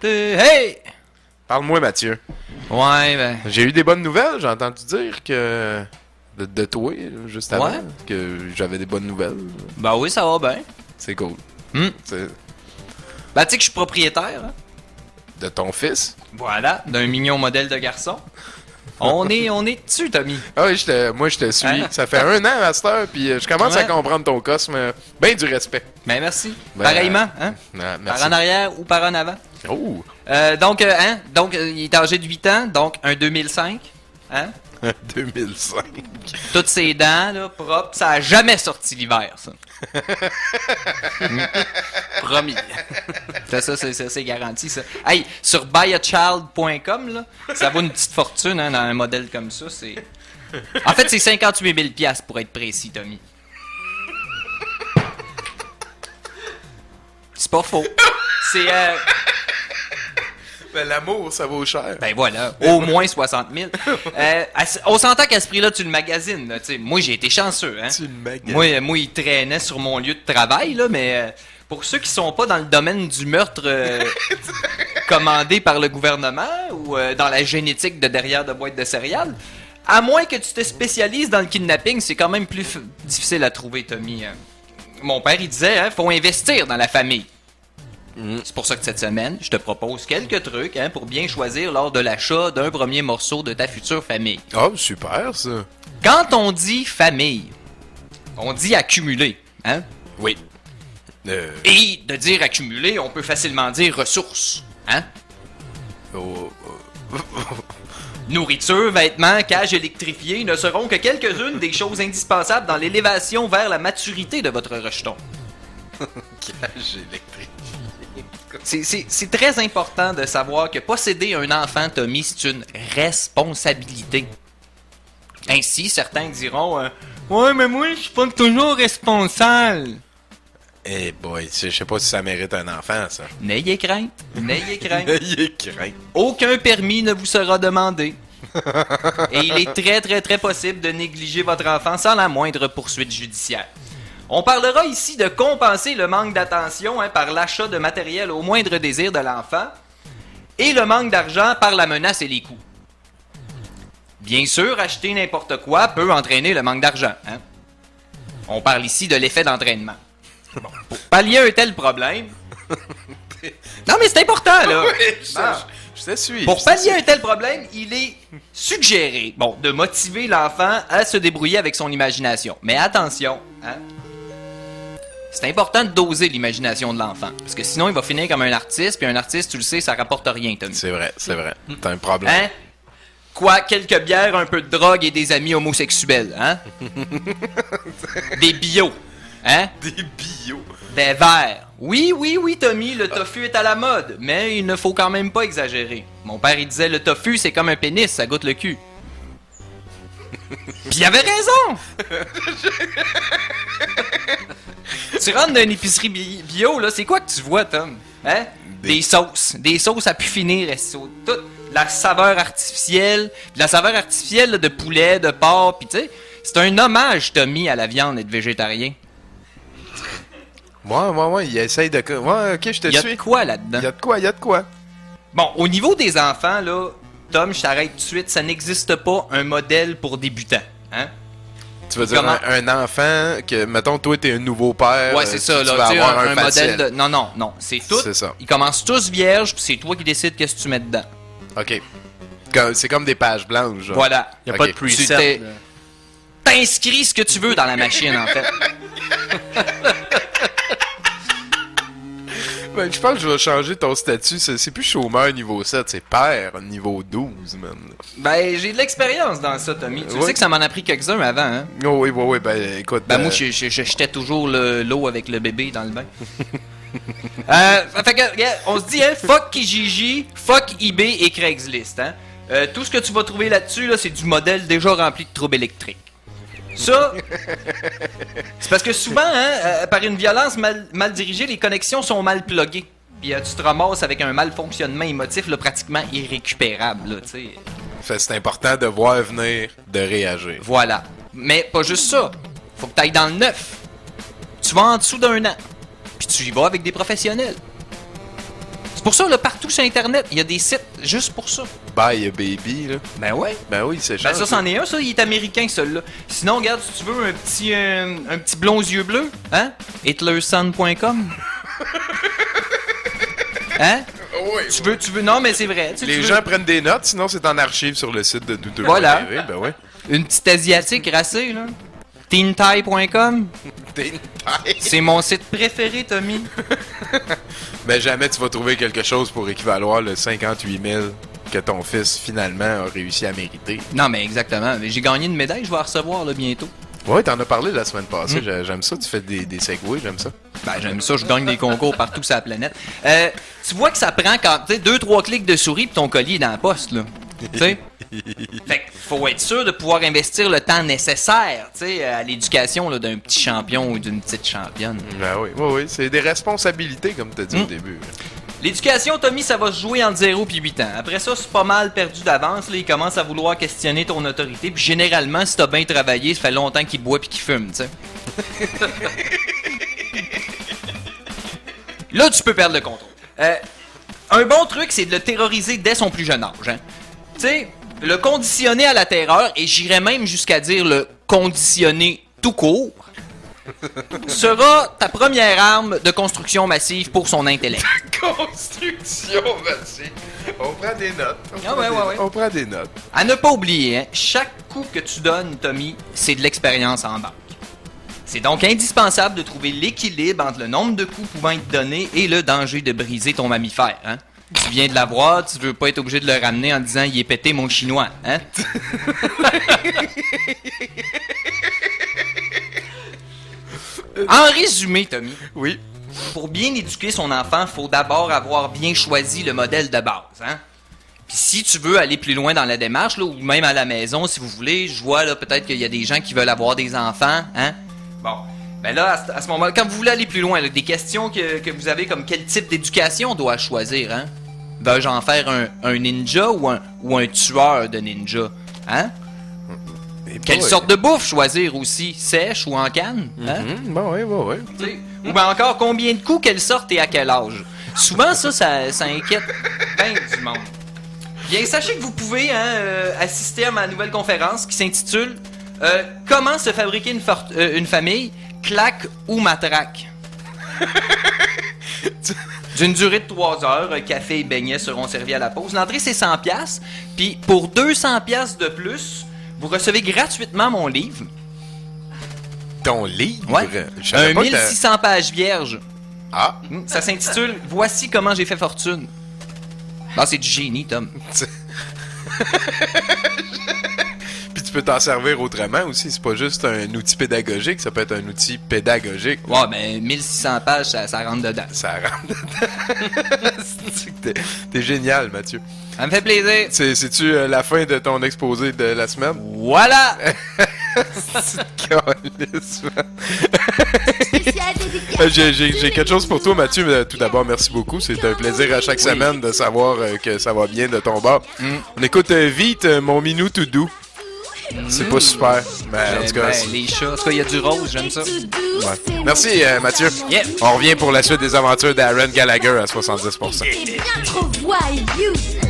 Hey! Parle-moi, Mathieu. Ouais, ben... J'ai eu des bonnes nouvelles. J'ai entendu dire que... De toi, juste avant, Ouais. que j'avais des bonnes nouvelles. Ben oui, ça va bien. C'est cool. Ben, tu sais que je suis propriétaire, hein? De ton fils? Voilà, d'un mignon modèle de garçon. On est dessus, Tommy. Ah oui, moi je te suis. Hein? Ça fait 1 an, Master, puis je commence à Ouais. comprendre ton cosme. Ben du respect. Ben merci. Ben, Pareillement, hein? Merci. Par en arrière ou par en avant. Oh! Donc, il est âgé de 8 ans, donc un 2005. Hein? 2005. Toutes ses dents, là, propres. Ça a jamais sorti l'hiver, ça. Promis. Ça, c'est garanti, ça. Hey, sur buyachild.com, là, ça vaut une petite fortune, hein, dans un modèle comme ça. En fait, c'est 58 000 $ pour être précis, Tommy. C'est pas faux. C'est... Ben, l'amour, ça vaut cher. Ben voilà, au moins 60 000. On s'entend qu'à ce prix-là, tu le magasines. Là, moi, j'ai été chanceux. Hein? Tu le magasines. Moi, il traînait sur mon lieu de travail, là, mais pour ceux qui sont pas dans le domaine du meurtre commandé par le gouvernement ou dans la génétique de derrière de boîtes de céréales, à moins que tu te spécialises dans le kidnapping, c'est quand même plus difficile à trouver, Tommy. Mon père, il disait, hein, faut investir dans la famille. C'est pour ça que cette semaine, je te propose quelques trucs pour bien choisir lors de l'achat d'un premier morceau de ta future famille. Oh, super, ça. Quand on dit famille, on dit accumuler, hein? Oui. Et de dire accumuler, on peut facilement dire ressources, hein? Nourriture, vêtements, cages électrifiées ne seront que quelques-unes des choses indispensables dans l'élévation vers la maturité de votre rejeton. Cage électrique. C'est très important de savoir que posséder un enfant, Tommy, c'est une responsabilité. Ainsi, certains diront ouais, mais moi, je suis pas toujours responsable. Eh boy, je sais pas si ça mérite un enfant, ça. N'ayez crainte. N'ayez crainte. N'ayez crainte. Aucun permis ne vous sera demandé. Et il est très, très, très possible de négliger votre enfant sans la moindre poursuite judiciaire. On parlera ici de compenser le manque d'attention par l'achat de matériel au moindre désir de l'enfant et le manque d'argent par la menace et les coûts. Bien sûr, acheter n'importe quoi peut entraîner le manque d'argent. Hein? On parle ici de l'effet d'entraînement. Bon, pour pallier un tel problème... Non, mais c'est important, là! Je te suis. Pour pallier un tel problème, il est suggéré de motiver l'enfant à se débrouiller avec son imagination. Mais attention, hein? C'est important de doser l'imagination de l'enfant. Parce que sinon, il va finir comme un artiste, puis un artiste, tu le sais, ça rapporte rien, Tommy. C'est vrai. T'as un problème. Hein? Quoi, quelques bières, un peu de drogue et des amis homosexuels, hein? Des bio, hein? Des bio. Des verres. Oui, Tommy, le tofu est à la mode, mais il ne faut quand même pas exagérer. Mon père, il disait, le tofu, c'est comme un pénis, ça goûte le cul. Puis il avait raison! Tu rentres dans une épicerie bio, là, c'est quoi que tu vois, Tom? Hein? Des sauces. Des sauces à pu finir. Toute la saveur artificielle. De la saveur artificielle là, de poulet, de porc, pis tu sais, c'est un hommage, Tommy, à la viande et de végétarien. Ouais, il essaye de... Ouais, ok, je te suis. Il y a de quoi là-dedans? Il y a de quoi. Bon, au niveau des enfants, là, Tom, je t'arrête tout de suite, ça n'existe pas un modèle pour débutants, hein? Tu veux dire un enfant que, mettons, toi, t'es un nouveau père. Ouais, c'est ça, tu là. vas avoir un facile. modèle de... Non. C'est tout. C'est ça. Ils commencent tous vierges, puis c'est toi qui décides qu'est-ce que tu mets dedans. OK. C'est comme des pages blanches, genre. Voilà. Il n'y a pas de preset. T'inscris ce que tu veux dans la machine, en fait. Ben, je pense que je vais changer ton statut. C'est plus chômeur niveau 7, c'est père niveau 12, man. Ben, j'ai de l'expérience dans ça, Tommy. Tu sais que ça m'en a pris quelques-uns avant, hein? Oh, oui, ben, écoute... Ben, moi, je jetais toujours l'eau avec le bébé dans le bain. Fait que, on se dit, hein, fuck Kijiji, fuck eBay et Craigslist, hein? Tout ce que tu vas trouver là-dessus, là, c'est du modèle déjà rempli de troubles électriques. Ça, c'est parce que souvent, hein, par une violence mal dirigée, les connexions sont mal pluguées. Puis tu te ramasses avec un malfonctionnement émotif là, pratiquement irrécupérable. Là, fait c'est important de voir venir, de réagir. Voilà. Mais pas juste ça. Faut que tu ailles dans le neuf. Tu vas en dessous d'un an. Puis tu y vas avec des professionnels. Tu pour ça, là, partout sur Internet, il y a des sites juste pour ça. Bye Baby, là. Ben ouais. Ben oui, c'est Ben ça, c'en est un, ça. Il est américain, celui-là. Sinon, regarde, si tu veux un petit blond aux yeux bleus, hein? HitlerSon.com. Hein? Oui, Tu veux... Non, mais c'est vrai. Les gens prennent des notes, sinon c'est en archive sur le site de Douteux. Voilà. Ben ouais. Une petite asiatique racée, là. TeenTie.com. C'est mon site préféré, Tommy. Ben jamais tu vas trouver quelque chose pour équivaloir le 58 000 que ton fils, finalement, a réussi à mériter. Non, mais exactement. J'ai gagné une médaille, je vais la recevoir, là, bientôt. Ouais, t'en as parlé la semaine passée. J'aime ça. Tu fais des segways, j'aime ça. Ben, j'aime ça. Je gagne des concours partout sur la planète. Tu vois que ça prend quand, tu sais, 2-3 clics de souris pis ton colis est dans la poste, là. Tu sais? Fait qu'il faut être sûr de pouvoir investir le temps nécessaire, tu sais, à l'éducation là, d'un petit champion ou d'une petite championne. Ben oui. C'est des responsabilités, comme t'as dit au début. L'éducation, Tommy, ça va se jouer entre 0 et 8 ans. Après ça, c'est pas mal perdu d'avance. Là, il commence à vouloir questionner ton autorité. Puis généralement, si t'as bien travaillé, ça fait longtemps qu'il boit puis qu'il fume, tu sais. Là, tu peux perdre le contrôle. Un bon truc, c'est de le terroriser dès son plus jeune âge. Hein? Tu sais, le conditionner à la terreur, et j'irais même jusqu'à dire le conditionner tout court, sera ta première arme de construction massive pour son intellect. Construction massive. On prend des notes. On prend des notes. À ne pas oublier, hein, chaque coup que tu donnes, Tommy, c'est de l'expérience en banque. C'est donc indispensable de trouver l'équilibre entre le nombre de coups pouvant être donnés et le danger de briser ton mammifère. Hein? Tu viens de l'avoir, tu veux pas être obligé de le ramener en disant « il est pété mon chinois ». Hein? En résumé, Tommy, oui. Pour bien éduquer son enfant, faut d'abord avoir bien choisi le modèle de base. Hein? Puis si tu veux aller plus loin dans la démarche, là, ou même à la maison, si vous voulez, je vois là peut-être qu'il y a des gens qui veulent avoir des enfants. Hein? Bon, ben là, à ce moment-là, quand vous voulez aller plus loin, là, des questions que vous avez comme quel type d'éducation dois-je choisir, hein? Veux-je en faire un ninja ou un tueur de ninja? Hein? Quelle sorte de bouffe choisir aussi? Sèche ou en canne? Hein? Oui. Ou bien encore, combien de coups, quelle sorte et à quel âge? Souvent, ça inquiète bien du monde. Bien, sachez que vous pouvez assister à ma nouvelle conférence qui s'intitule « Comment se fabriquer une famille, claque ou matraque? » D'une durée de 3 heures, café et beignets seront servis à la pause. L'entrée, c'est 100$. Puis pour 200$ de plus, vous recevez gratuitement mon livre. Ton livre? Ouais. Un 1600 pages vierges. Ah. Ça s'intitule « Voici comment j'ai fait fortune ». Ah, c'est du génie, Tom. Puis tu peux t'en servir autrement aussi. C'est pas juste un outil pédagogique, ça peut être un outil pédagogique. Ouais, mais 1600 pages, ça rentre dedans. Ça rentre dedans. T'es génial, Mathieu. Ça me fait plaisir. C'est-tu la fin de ton exposé de la semaine? Voilà! J'ai quelque chose pour toi, Mathieu. Tout d'abord, merci beaucoup. C'est un plaisir à chaque semaine de savoir que ça va bien de ton bord. On écoute vite mon minou tout doux. C'est pas super, mais en tout cas... les chats, en tout cas, il y a du rose, j'aime ça. Ouais. Merci, Mathieu. Yeah. On revient pour la suite des aventures d'Aaron Gallagher à 70%. Bien trop voyou.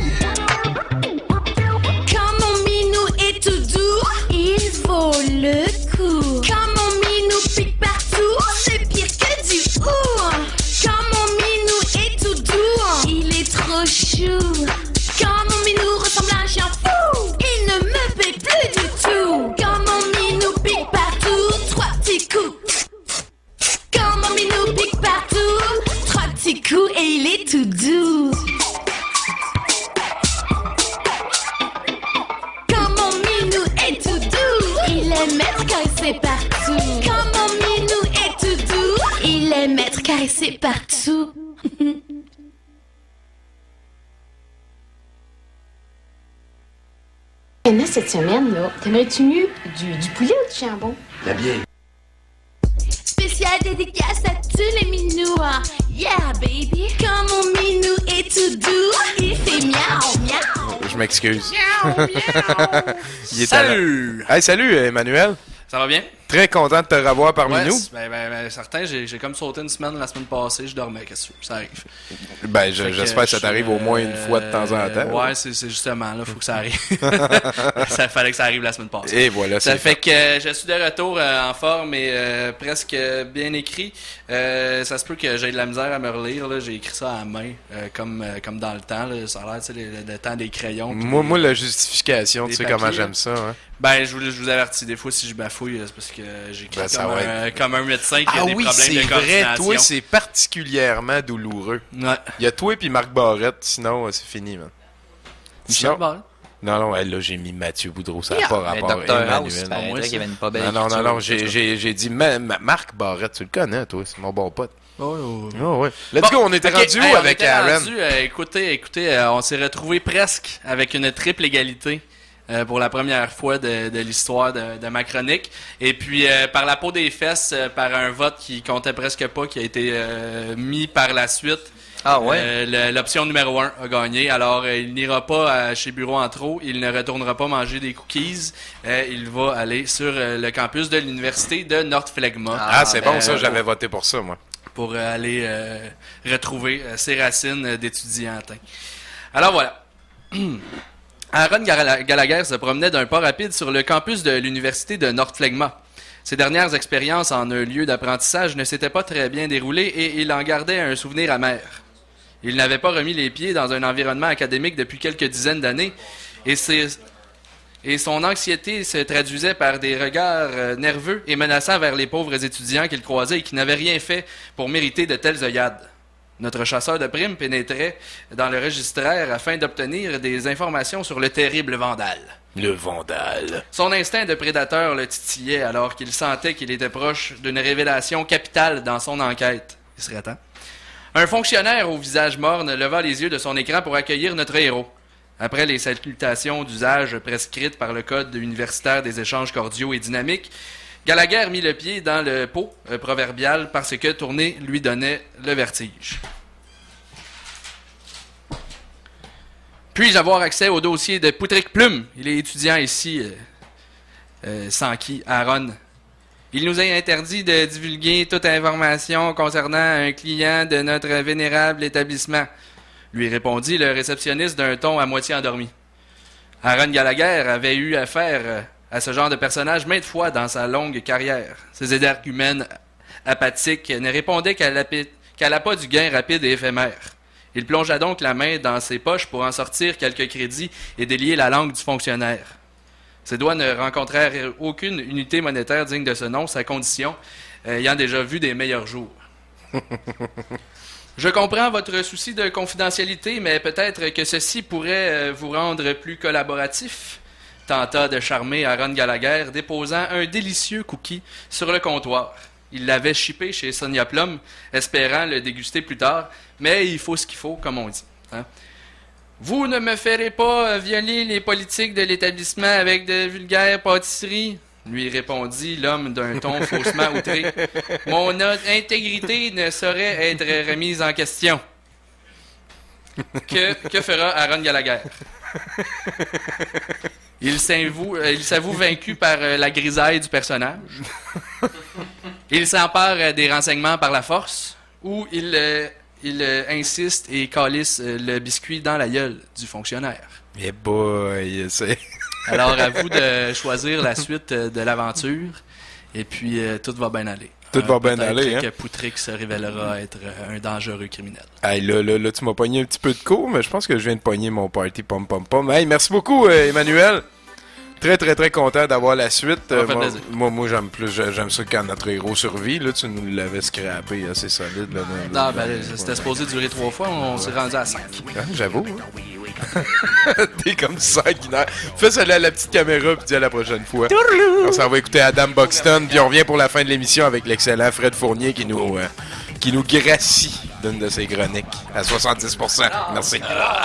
Comme mon minou est tout doux, il vaut le coup. Comme mon minou pique partout, c'est pire que du ou. Comme mon minou est tout doux, il est trop chou. Quand mon minou ressemble à un chien fou, il ne me plaît plus du tout. Quand mon minou pique partout, 3 petits coups. Quand mon minou pique partout, 3 petits coups et il est tout doux. Quand mon minou est tout doux, il aime être caressé partout. Quand mon minou est tout doux, il aime être caressé partout. Anna, cette semaine, là, t'aimerais-tu mieux du poulet ou du jambon? La bière. Spécial dédicace à tous les minous. Yeah, baby. Quand mon minou est tout doux, il fait miaou, miaou. Je m'excuse. Miaou, miaou. Salut! Hey, salut, Emmanuel. Ça va bien? Très content de te revoir parmi nous. Ben, certain, j'ai comme sauté une semaine la semaine passée, je dormais, qu'est-ce que tu veux, ça arrive. Ben, j'espère que ça t'arrive au moins une fois de temps en temps. Ouais, c'est justement, là, faut que ça arrive. Ça fallait que ça arrive la semaine passée. Et voilà, ça fait que je suis de retour en forme et presque bien écrit. Ça se peut que j'ai de la misère à me relire, là, j'ai écrit ça à la main, comme dans le temps, là, ça a l'air, tu sais, le temps des crayons. Moi, la justification, tu sais comment j'aime ça, hein? Ben, je vous avertis, des fois, si je bafouille, c'est parce que j'écris comme un médecin qui a des problèmes de coordination. Ah oui, c'est vrai, toi, c'est particulièrement douloureux. Ouais. Il y a toi et puis Marc Barrette, sinon, c'est fini, man. Michel Barrette? Non, là, j'ai mis Mathieu Boudreau, ça n'a pas rapport. Dr House, qu'il y avait une pas belle Non, j'ai dit Marc Barrette, tu le connais, toi, c'est mon bon pote. Oh, ouais. Let's go, on était rendu où avec Aaron? Écoutez, on s'est retrouvé presque avec une triple égalité. Pour la première fois de l'histoire de ma chronique. Et puis, par la peau des fesses, par un vote qui comptait presque pas, qui a été mis par la suite. Ah ouais? L'option numéro 1 a gagné. Alors, il n'ira pas chez Bureau en trop. Il ne retournera pas manger des cookies. Il va aller sur le campus de l'université de North Phlegma. Ah, c'est bon ça, j'avais voté pour ça, moi. Pour aller retrouver ses racines d'étudiant. Alors, voilà. Aaron Gallagher se promenait d'un pas rapide sur le campus de l'université de North Phlegma. Ses dernières expériences en un lieu d'apprentissage ne s'étaient pas très bien déroulées et il en gardait un souvenir amer. Il n'avait pas remis les pieds dans un environnement académique depuis quelques dizaines d'années et son anxiété se traduisait par des regards nerveux et menaçants vers les pauvres étudiants qu'il croisait et qui n'avaient rien fait pour mériter de telles œillades. Notre chasseur de primes pénétrait dans le registraire afin d'obtenir des informations sur le terrible vandale. Le vandale. Son instinct de prédateur le titillait alors qu'il sentait qu'il était proche d'une révélation capitale dans son enquête. Il serait temps. Un fonctionnaire au visage morne leva les yeux de son écran pour accueillir notre héros. Après les salutations d'usage prescrites par le Code universitaire des échanges cordiaux et dynamiques, Gallagher mit le pied dans le pot proverbial parce que tourner lui donnait le vertige. Puis-je avoir accès au dossier de Poutric Plume? Il est étudiant ici, sans qui, Aaron. Il nous a interdit de divulguer toute information concernant un client de notre vénérable établissement, lui répondit le réceptionniste d'un ton à moitié endormi. Aaron Gallagher avait eu affaire à ce genre de personnage maintes fois dans sa longue carrière. Ses énergumènes apathiques ne répondaient qu'à l'appât du gain rapide et éphémère. Il plongea donc la main dans ses poches pour en sortir quelques crédits et délier la langue du fonctionnaire. Ses doigts ne rencontrèrent aucune unité monétaire digne de ce nom, sa condition ayant déjà vu des meilleurs jours. Je comprends votre souci de confidentialité, mais peut-être que ceci pourrait vous rendre plus collaboratif, tenta de charmer Aaron Gallagher, déposant un délicieux cookie sur le comptoir. Il l'avait chippé chez Sonia Plum, espérant le déguster plus tard, mais il faut ce qu'il faut, comme on dit. Hein? Vous ne me ferez pas violer les politiques de l'établissement avec de vulgaires pâtisseries, lui répondit l'homme d'un ton faussement outré. Mon intégrité ne saurait être remise en question. Que fera Aaron Gallagher? Il s'avoue vaincu par la grisaille du personnage. Il s'empare des renseignements par la force ou il insiste et calisse le biscuit dans la gueule du fonctionnaire. Eh boy, c'est... Alors, à vous de choisir la suite de l'aventure et puis tout va bien aller. Tout va bien aller, hein? Que Poutric se révélera être un dangereux criminel. Hey, là, tu m'as pogné un petit peu de cours, mais je pense que je viens de pogner mon party pom-pom-pom. Hey, merci beaucoup, Emmanuel. Très, très, très content d'avoir la suite. Moi, j'aime ça quand notre héros survit. Là, tu nous l'avais scrappé assez solide. Là, non, c'était supposé durer 3 fois. On s'est rendu à 5. Ah, j'avoue. Hein? T'es comme sanguinaire. Fais ça là à la petite caméra puis dis à la prochaine fois. On s'en va écouter Adam Buxton puis on revient pour la fin de l'émission avec l'excellent Fred Fournier qui nous gracie d'une de ses chroniques à 70%. Merci.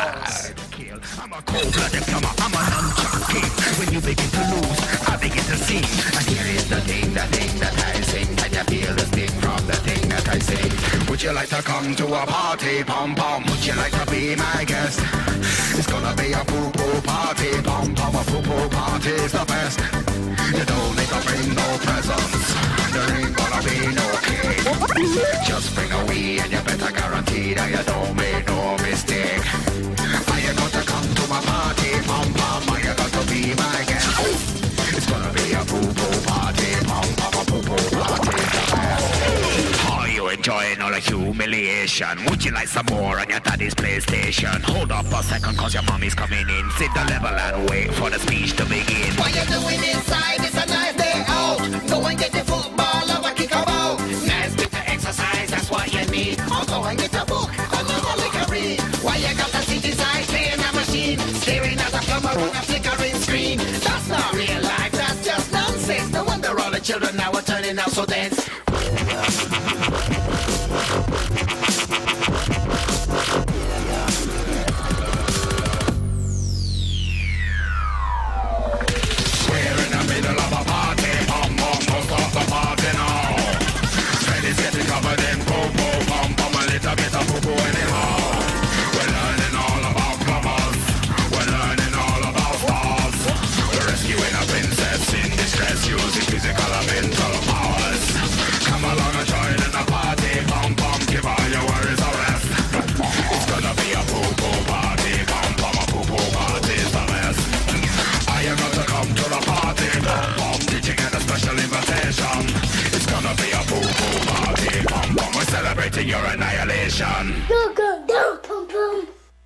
When you begin to lose, I begin to see. And here is the thing that I sing. And you feel the sting from the thing that I say. Would you like to come to a party, pom-pom? Would you like to be my guest? It's gonna be a poo-poo party. Pom-pom, a poo-poo party's the best. You don't need to bring no presents. There ain't gonna be no cake. Just bring a wee and you better guarantee that you don't make no mistake. Are you gonna come to my party? Pom-pom, are you gonna be my guest? It's gonna be a poo-poo party. Pom-pom, a poo-poo party's the best. Are you enjoying all the humiliation? Would you like some more on your daddy's PlayStation? Hold up a second cause your mommy's coming in. Sit the level and wait for the speech to begin. What you doing inside? It's a nice day out. Go and get the football or a kick about. Nice bit of exercise, that's what you need. Or go and get a book, another lick a read. Why you got the city's eyes playing a machine? Staring at a plumber on a flickering screen. That's not real life, that's just nonsense. No wonder all the children now are turning out so dense. Your annihilation. Go, go, go, pum, pum.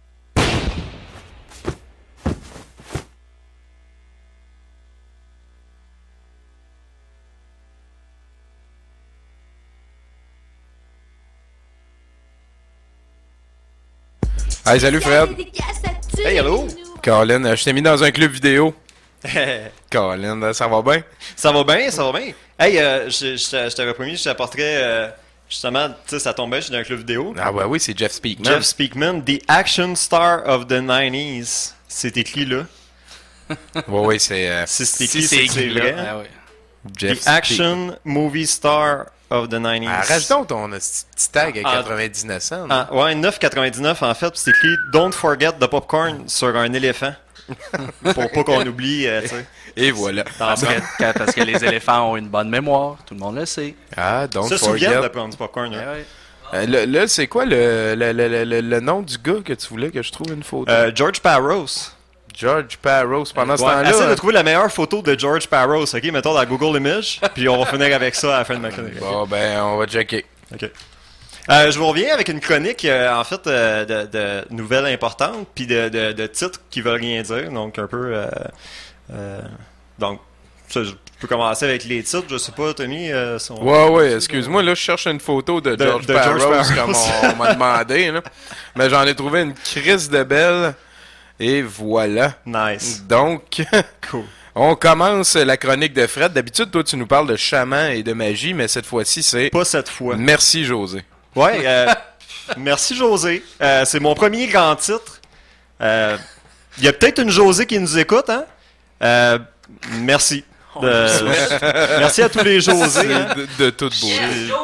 Hey, salut Fred. Hey, hello. Colin, je t'ai mis dans un club vidéo. Colin, ça va bien? Ça va bien, ça va bien. Hey, je t'avais promis, je t'apporterais... justement, tu sais, ça tombait, je suis dans un club vidéo. Ah ouais, oui, c'est Jeff Speakman. Jeff Speakman, The Action Star of the 90s. C'est écrit là. Oui, c'est... c'est écrit, c'est vrai. Ah, ouais. Jeff The Action Movie Star of the 90s. Arrache donc ton petit tag à 99 cents. Ouais, 9,99 en fait, puis c'est écrit « Don't forget the popcorn » sur un éléphant. Pour pas qu'on oublie, tu sais. Et voilà. Parce que les éléphants ont une bonne mémoire, tout le monde le sait. Ah, donc se souviennent de prendre du popcorn. Là, c'est quoi le nom du gars que tu voulais que je trouve une photo? George Parros. George Parros. Pendant ce temps-là... Essaye de trouver la meilleure photo de George Parros, ok? Mettons dans Google Images, puis on va finir avec ça à la fin de ma chronique. Bon, ben, on va checker. OK. Je vous reviens avec une chronique, en fait, de nouvelles importantes, puis de titres qui veulent rien dire, donc un peu... donc, ça, je peux commencer avec les titres, je sais pas, Tommy... Ouais, excuse-moi, là, je cherche une photo de George Parros, comme on m'a demandé, là. Mais j'en ai trouvé une crise de belle, et voilà. Nice. Donc, cool. On commence la chronique de Fred. D'habitude, toi, tu nous parles de chamans et de magie, mais cette fois-ci, c'est... Pas cette fois. Merci, José. Ouais, merci, José. C'est mon premier grand titre. Il y a peut-être une José qui nous écoute, hein? Merci. Merci à tous les José. Hein? De toute beauté.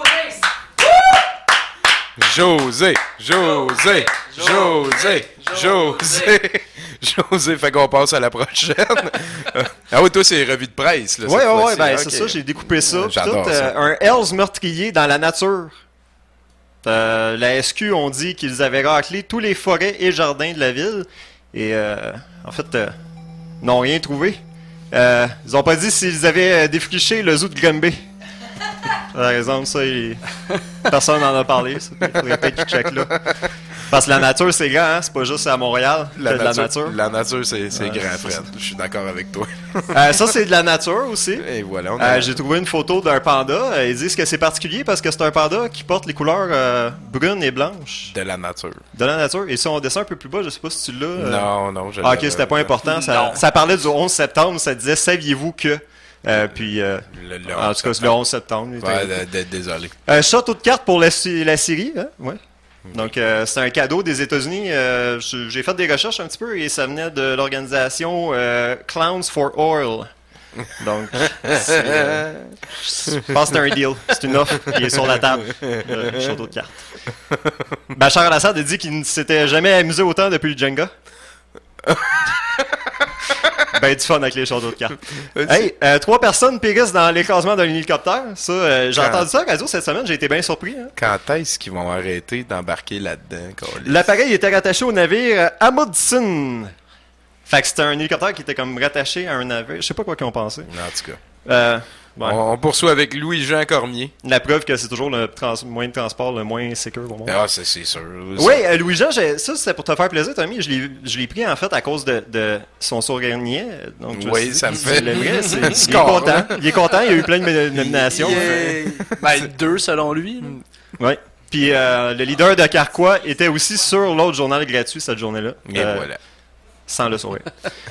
José. José, fait qu'on passe à la prochaine. Ah oui, toi, c'est revue de presse. Là, ouais, ben c'est ça, j'ai découpé ça. J'adore ça. Un Hells meurtrier dans la nature. La SQ ont dit qu'ils avaient raclé tous les forêts et jardins de la ville. Et en fait, n'ont rien trouvé. Ils ont pas dit s'ils avaient défriché le zoo de Granby. Par exemple, ça, personne n'en a parlé. Il faudrait peut-être qu'ils checkent là. Parce que la nature, c'est grand, hein? C'est pas juste à Montréal. La nature, c'est grand, Fred. Je suis d'accord avec toi. Ça, c'est de la nature aussi. Et voilà. J'ai trouvé une photo d'un panda. Ils disent que c'est particulier parce que c'est un panda qui porte les couleurs brunes et blanches. De la nature. De la nature. Et si on descend un peu plus bas, je sais pas si tu l'as. Non, je ok, c'était pas important. Ça parlait du 11 septembre. Ça disait « Saviez-vous que... » puis, en tout cas, c'est le 11 septembre. Ouais, désolé. Château de cartes pour la série, hein? Ouais. Donc, c'est un cadeau des États-Unis. J'ai fait des recherches un petit peu et ça venait de l'organisation Clowns for Oil. Donc, je pense que c'est un deal. C'est une offre qui est sur la table. Château de cartes. Bachar el-Assad a dit qu'il ne s'était jamais amusé autant depuis le Jenga. Ben du fun avec les châteaux de cartes. Hey, 3 personnes périssent dans l'écrasement d'un hélicoptère. Ça, j'ai entendu ça à la radio cette semaine, j'ai été bien surpris. Hein. Quand est-ce qu'ils vont arrêter d'embarquer là-dedans? L'appareil était rattaché au navire Amundsen. Fait que c'était un hélicoptère qui était comme rattaché à un navire. Je sais pas quoi qu'ils ont pensé. En tout cas. Ouais. On poursuit avec Louis-Jean Cormier. La preuve que c'est toujours le moyen de transport le moins sécure au monde. Ah, c'est sûr. Oui, Louis-Jean, ça c'était pour te faire plaisir, Tommy. Je l'ai pris en fait à cause de son sourire-niais. Donc, oui, ça me fait. Il est content. Il est content, il y a eu plein de nominations. Ben, 2 selon lui. Oui. Puis le leader de Carquois était aussi sur l'autre journal gratuit cette journée-là. Et voilà. Sans le sourire.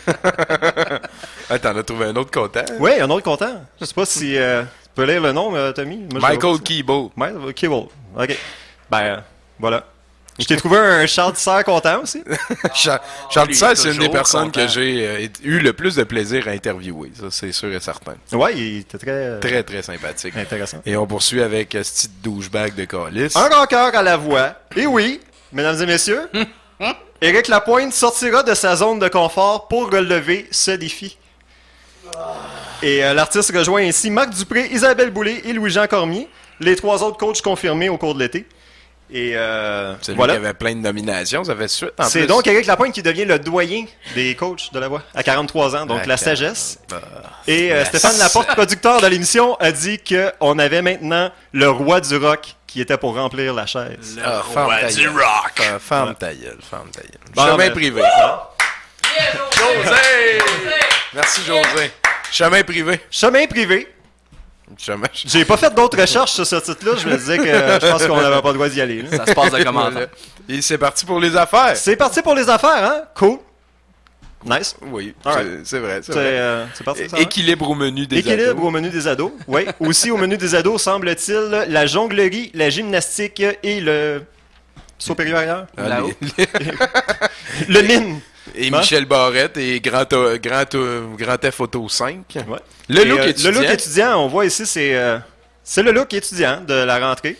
T'en as trouvé un autre content? Oui, un autre content. Je sais pas si tu peux lire le nom, Tommy. Moi, Michael Keeble. Michael Keeble. OK. Ben, voilà. Je t'ai trouvé un Charles Tisser content aussi. Charles Tisser, c'est une des personnes que j'ai eu le plus de plaisir à interviewer. Ça, c'est sûr et certain. Ouais, il était très... Très, très sympathique. Intéressant. Et on poursuit avec ce petit douchebag de calice. Un rocker à la voix. Et oui, mesdames et messieurs... Éric Lapointe sortira de sa zone de confort pour relever ce défi. Et l'artiste rejoint ainsi Marc Dupré, Isabelle Boulay et Louis-Jean Cormier, les 3 autres coachs confirmés au cours de l'été. Et c'est lui voilà. qui avait plein de nominations, ça fait suite en plus. C'est donc Éric Lapointe qui devient le doyen des coachs de la voix à 43 ans, donc la sagesse. Et Stéphane Laporte, producteur de l'émission, a dit qu'on avait maintenant le roi du rock qui était pour remplir la chaise. Le roi du rock! Ferme ta gueule. Bon, Chemin privé. José! Merci, José. Chemin privé. J'ai pas fait d'autres recherches sur ce titre-là. Je me disais que je pense qu'on n'avait pas le droit d'y aller. Là. Ça se passe de commentaire. Et c'est parti pour les affaires. C'est parti pour les affaires, hein? Cool. Nice. Oui, right. c'est vrai. C'est parti. Équilibre au menu des ados. Équilibre au menu des ados. Oui. Aussi au menu des ados, semble-t-il, la jonglerie, la gymnastique et le saut périlleux. Le mime. Et Michel Barrette et Grand Theft Auto 5. Ouais. Le look étudiant, on voit ici, c'est le look étudiant de la rentrée.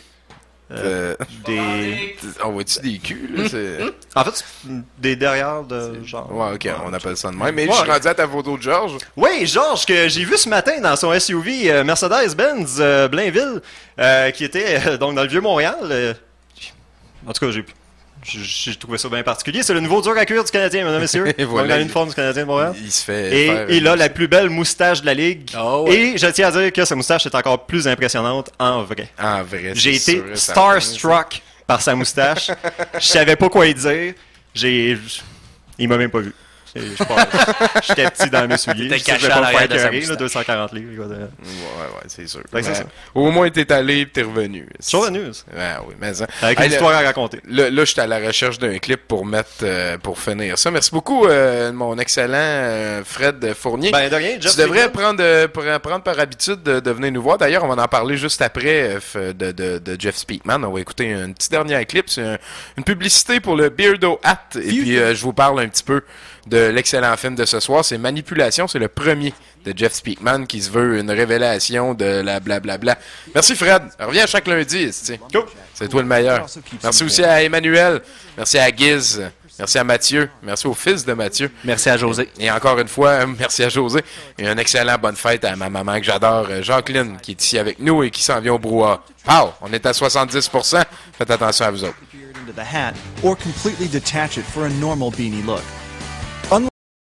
On voit-tu des culs? Là, en fait, des derrière de genre. Ouais, ok, on appelle ça de même. Mais je suis rendu à ta photo de Georges. Oui, Georges, que j'ai vu ce matin dans son SUV Mercedes-Benz Blainville, qui était donc dans le Vieux-Montréal. En tout cas, j'ai trouvé ça bien particulier. C'est le nouveau dur à cuire du Canadien, mesdames et messieurs. Et voilà, dans l'uniforme du Canadien de Montréal. Il se fait. Et il a la plus belle moustache de la ligue. Oh, ouais. Et je tiens à dire que sa moustache est encore plus impressionnante en vrai. En vrai. J'ai été starstruck par sa moustache. Je savais pas quoi y dire. Il m'a même pas vu. J'étais petit dans mes souliers. T'es caché à l'arrière de sa moustache. 240 livres. Ouais, c'est sûr. C'est ça. Au moins, t'es allé et t'es revenu. Je suis revenu. Ouais, oui, mais ça. Avec une histoire à raconter. Là, j'étais à la recherche d'un clip pour mettre, pour finir ça. Merci beaucoup, mon excellent Fred Fournier. Ben, de rien, Jeff. Tu devrais prendre par habitude de venir nous voir. D'ailleurs, on va en parler juste après de Jeff Speakman. On va écouter un petit dernier clip. C'est une publicité pour le Beardo Hat. Et puis, je vous parle un petit peu de l'excellent film de ce soir. C'est Manipulation. C'est le premier de Jeff Speakman qui se veut une révélation de la blablabla. Merci Fred. Reviens chaque lundi. Cool. C'est toi le meilleur. Merci aussi à Emmanuel. Merci à Guiz. Merci à Mathieu. Merci au fils de Mathieu. Merci à José. Et encore une fois, merci à José. Et un excellent bonne fête à ma maman que j'adore, Jacqueline, qui est ici avec nous et qui s'en vient au brouhaha. Pow! On est à 70%. Faites attention à vous autres. Into the hat or completely detach it for a normal beanie look.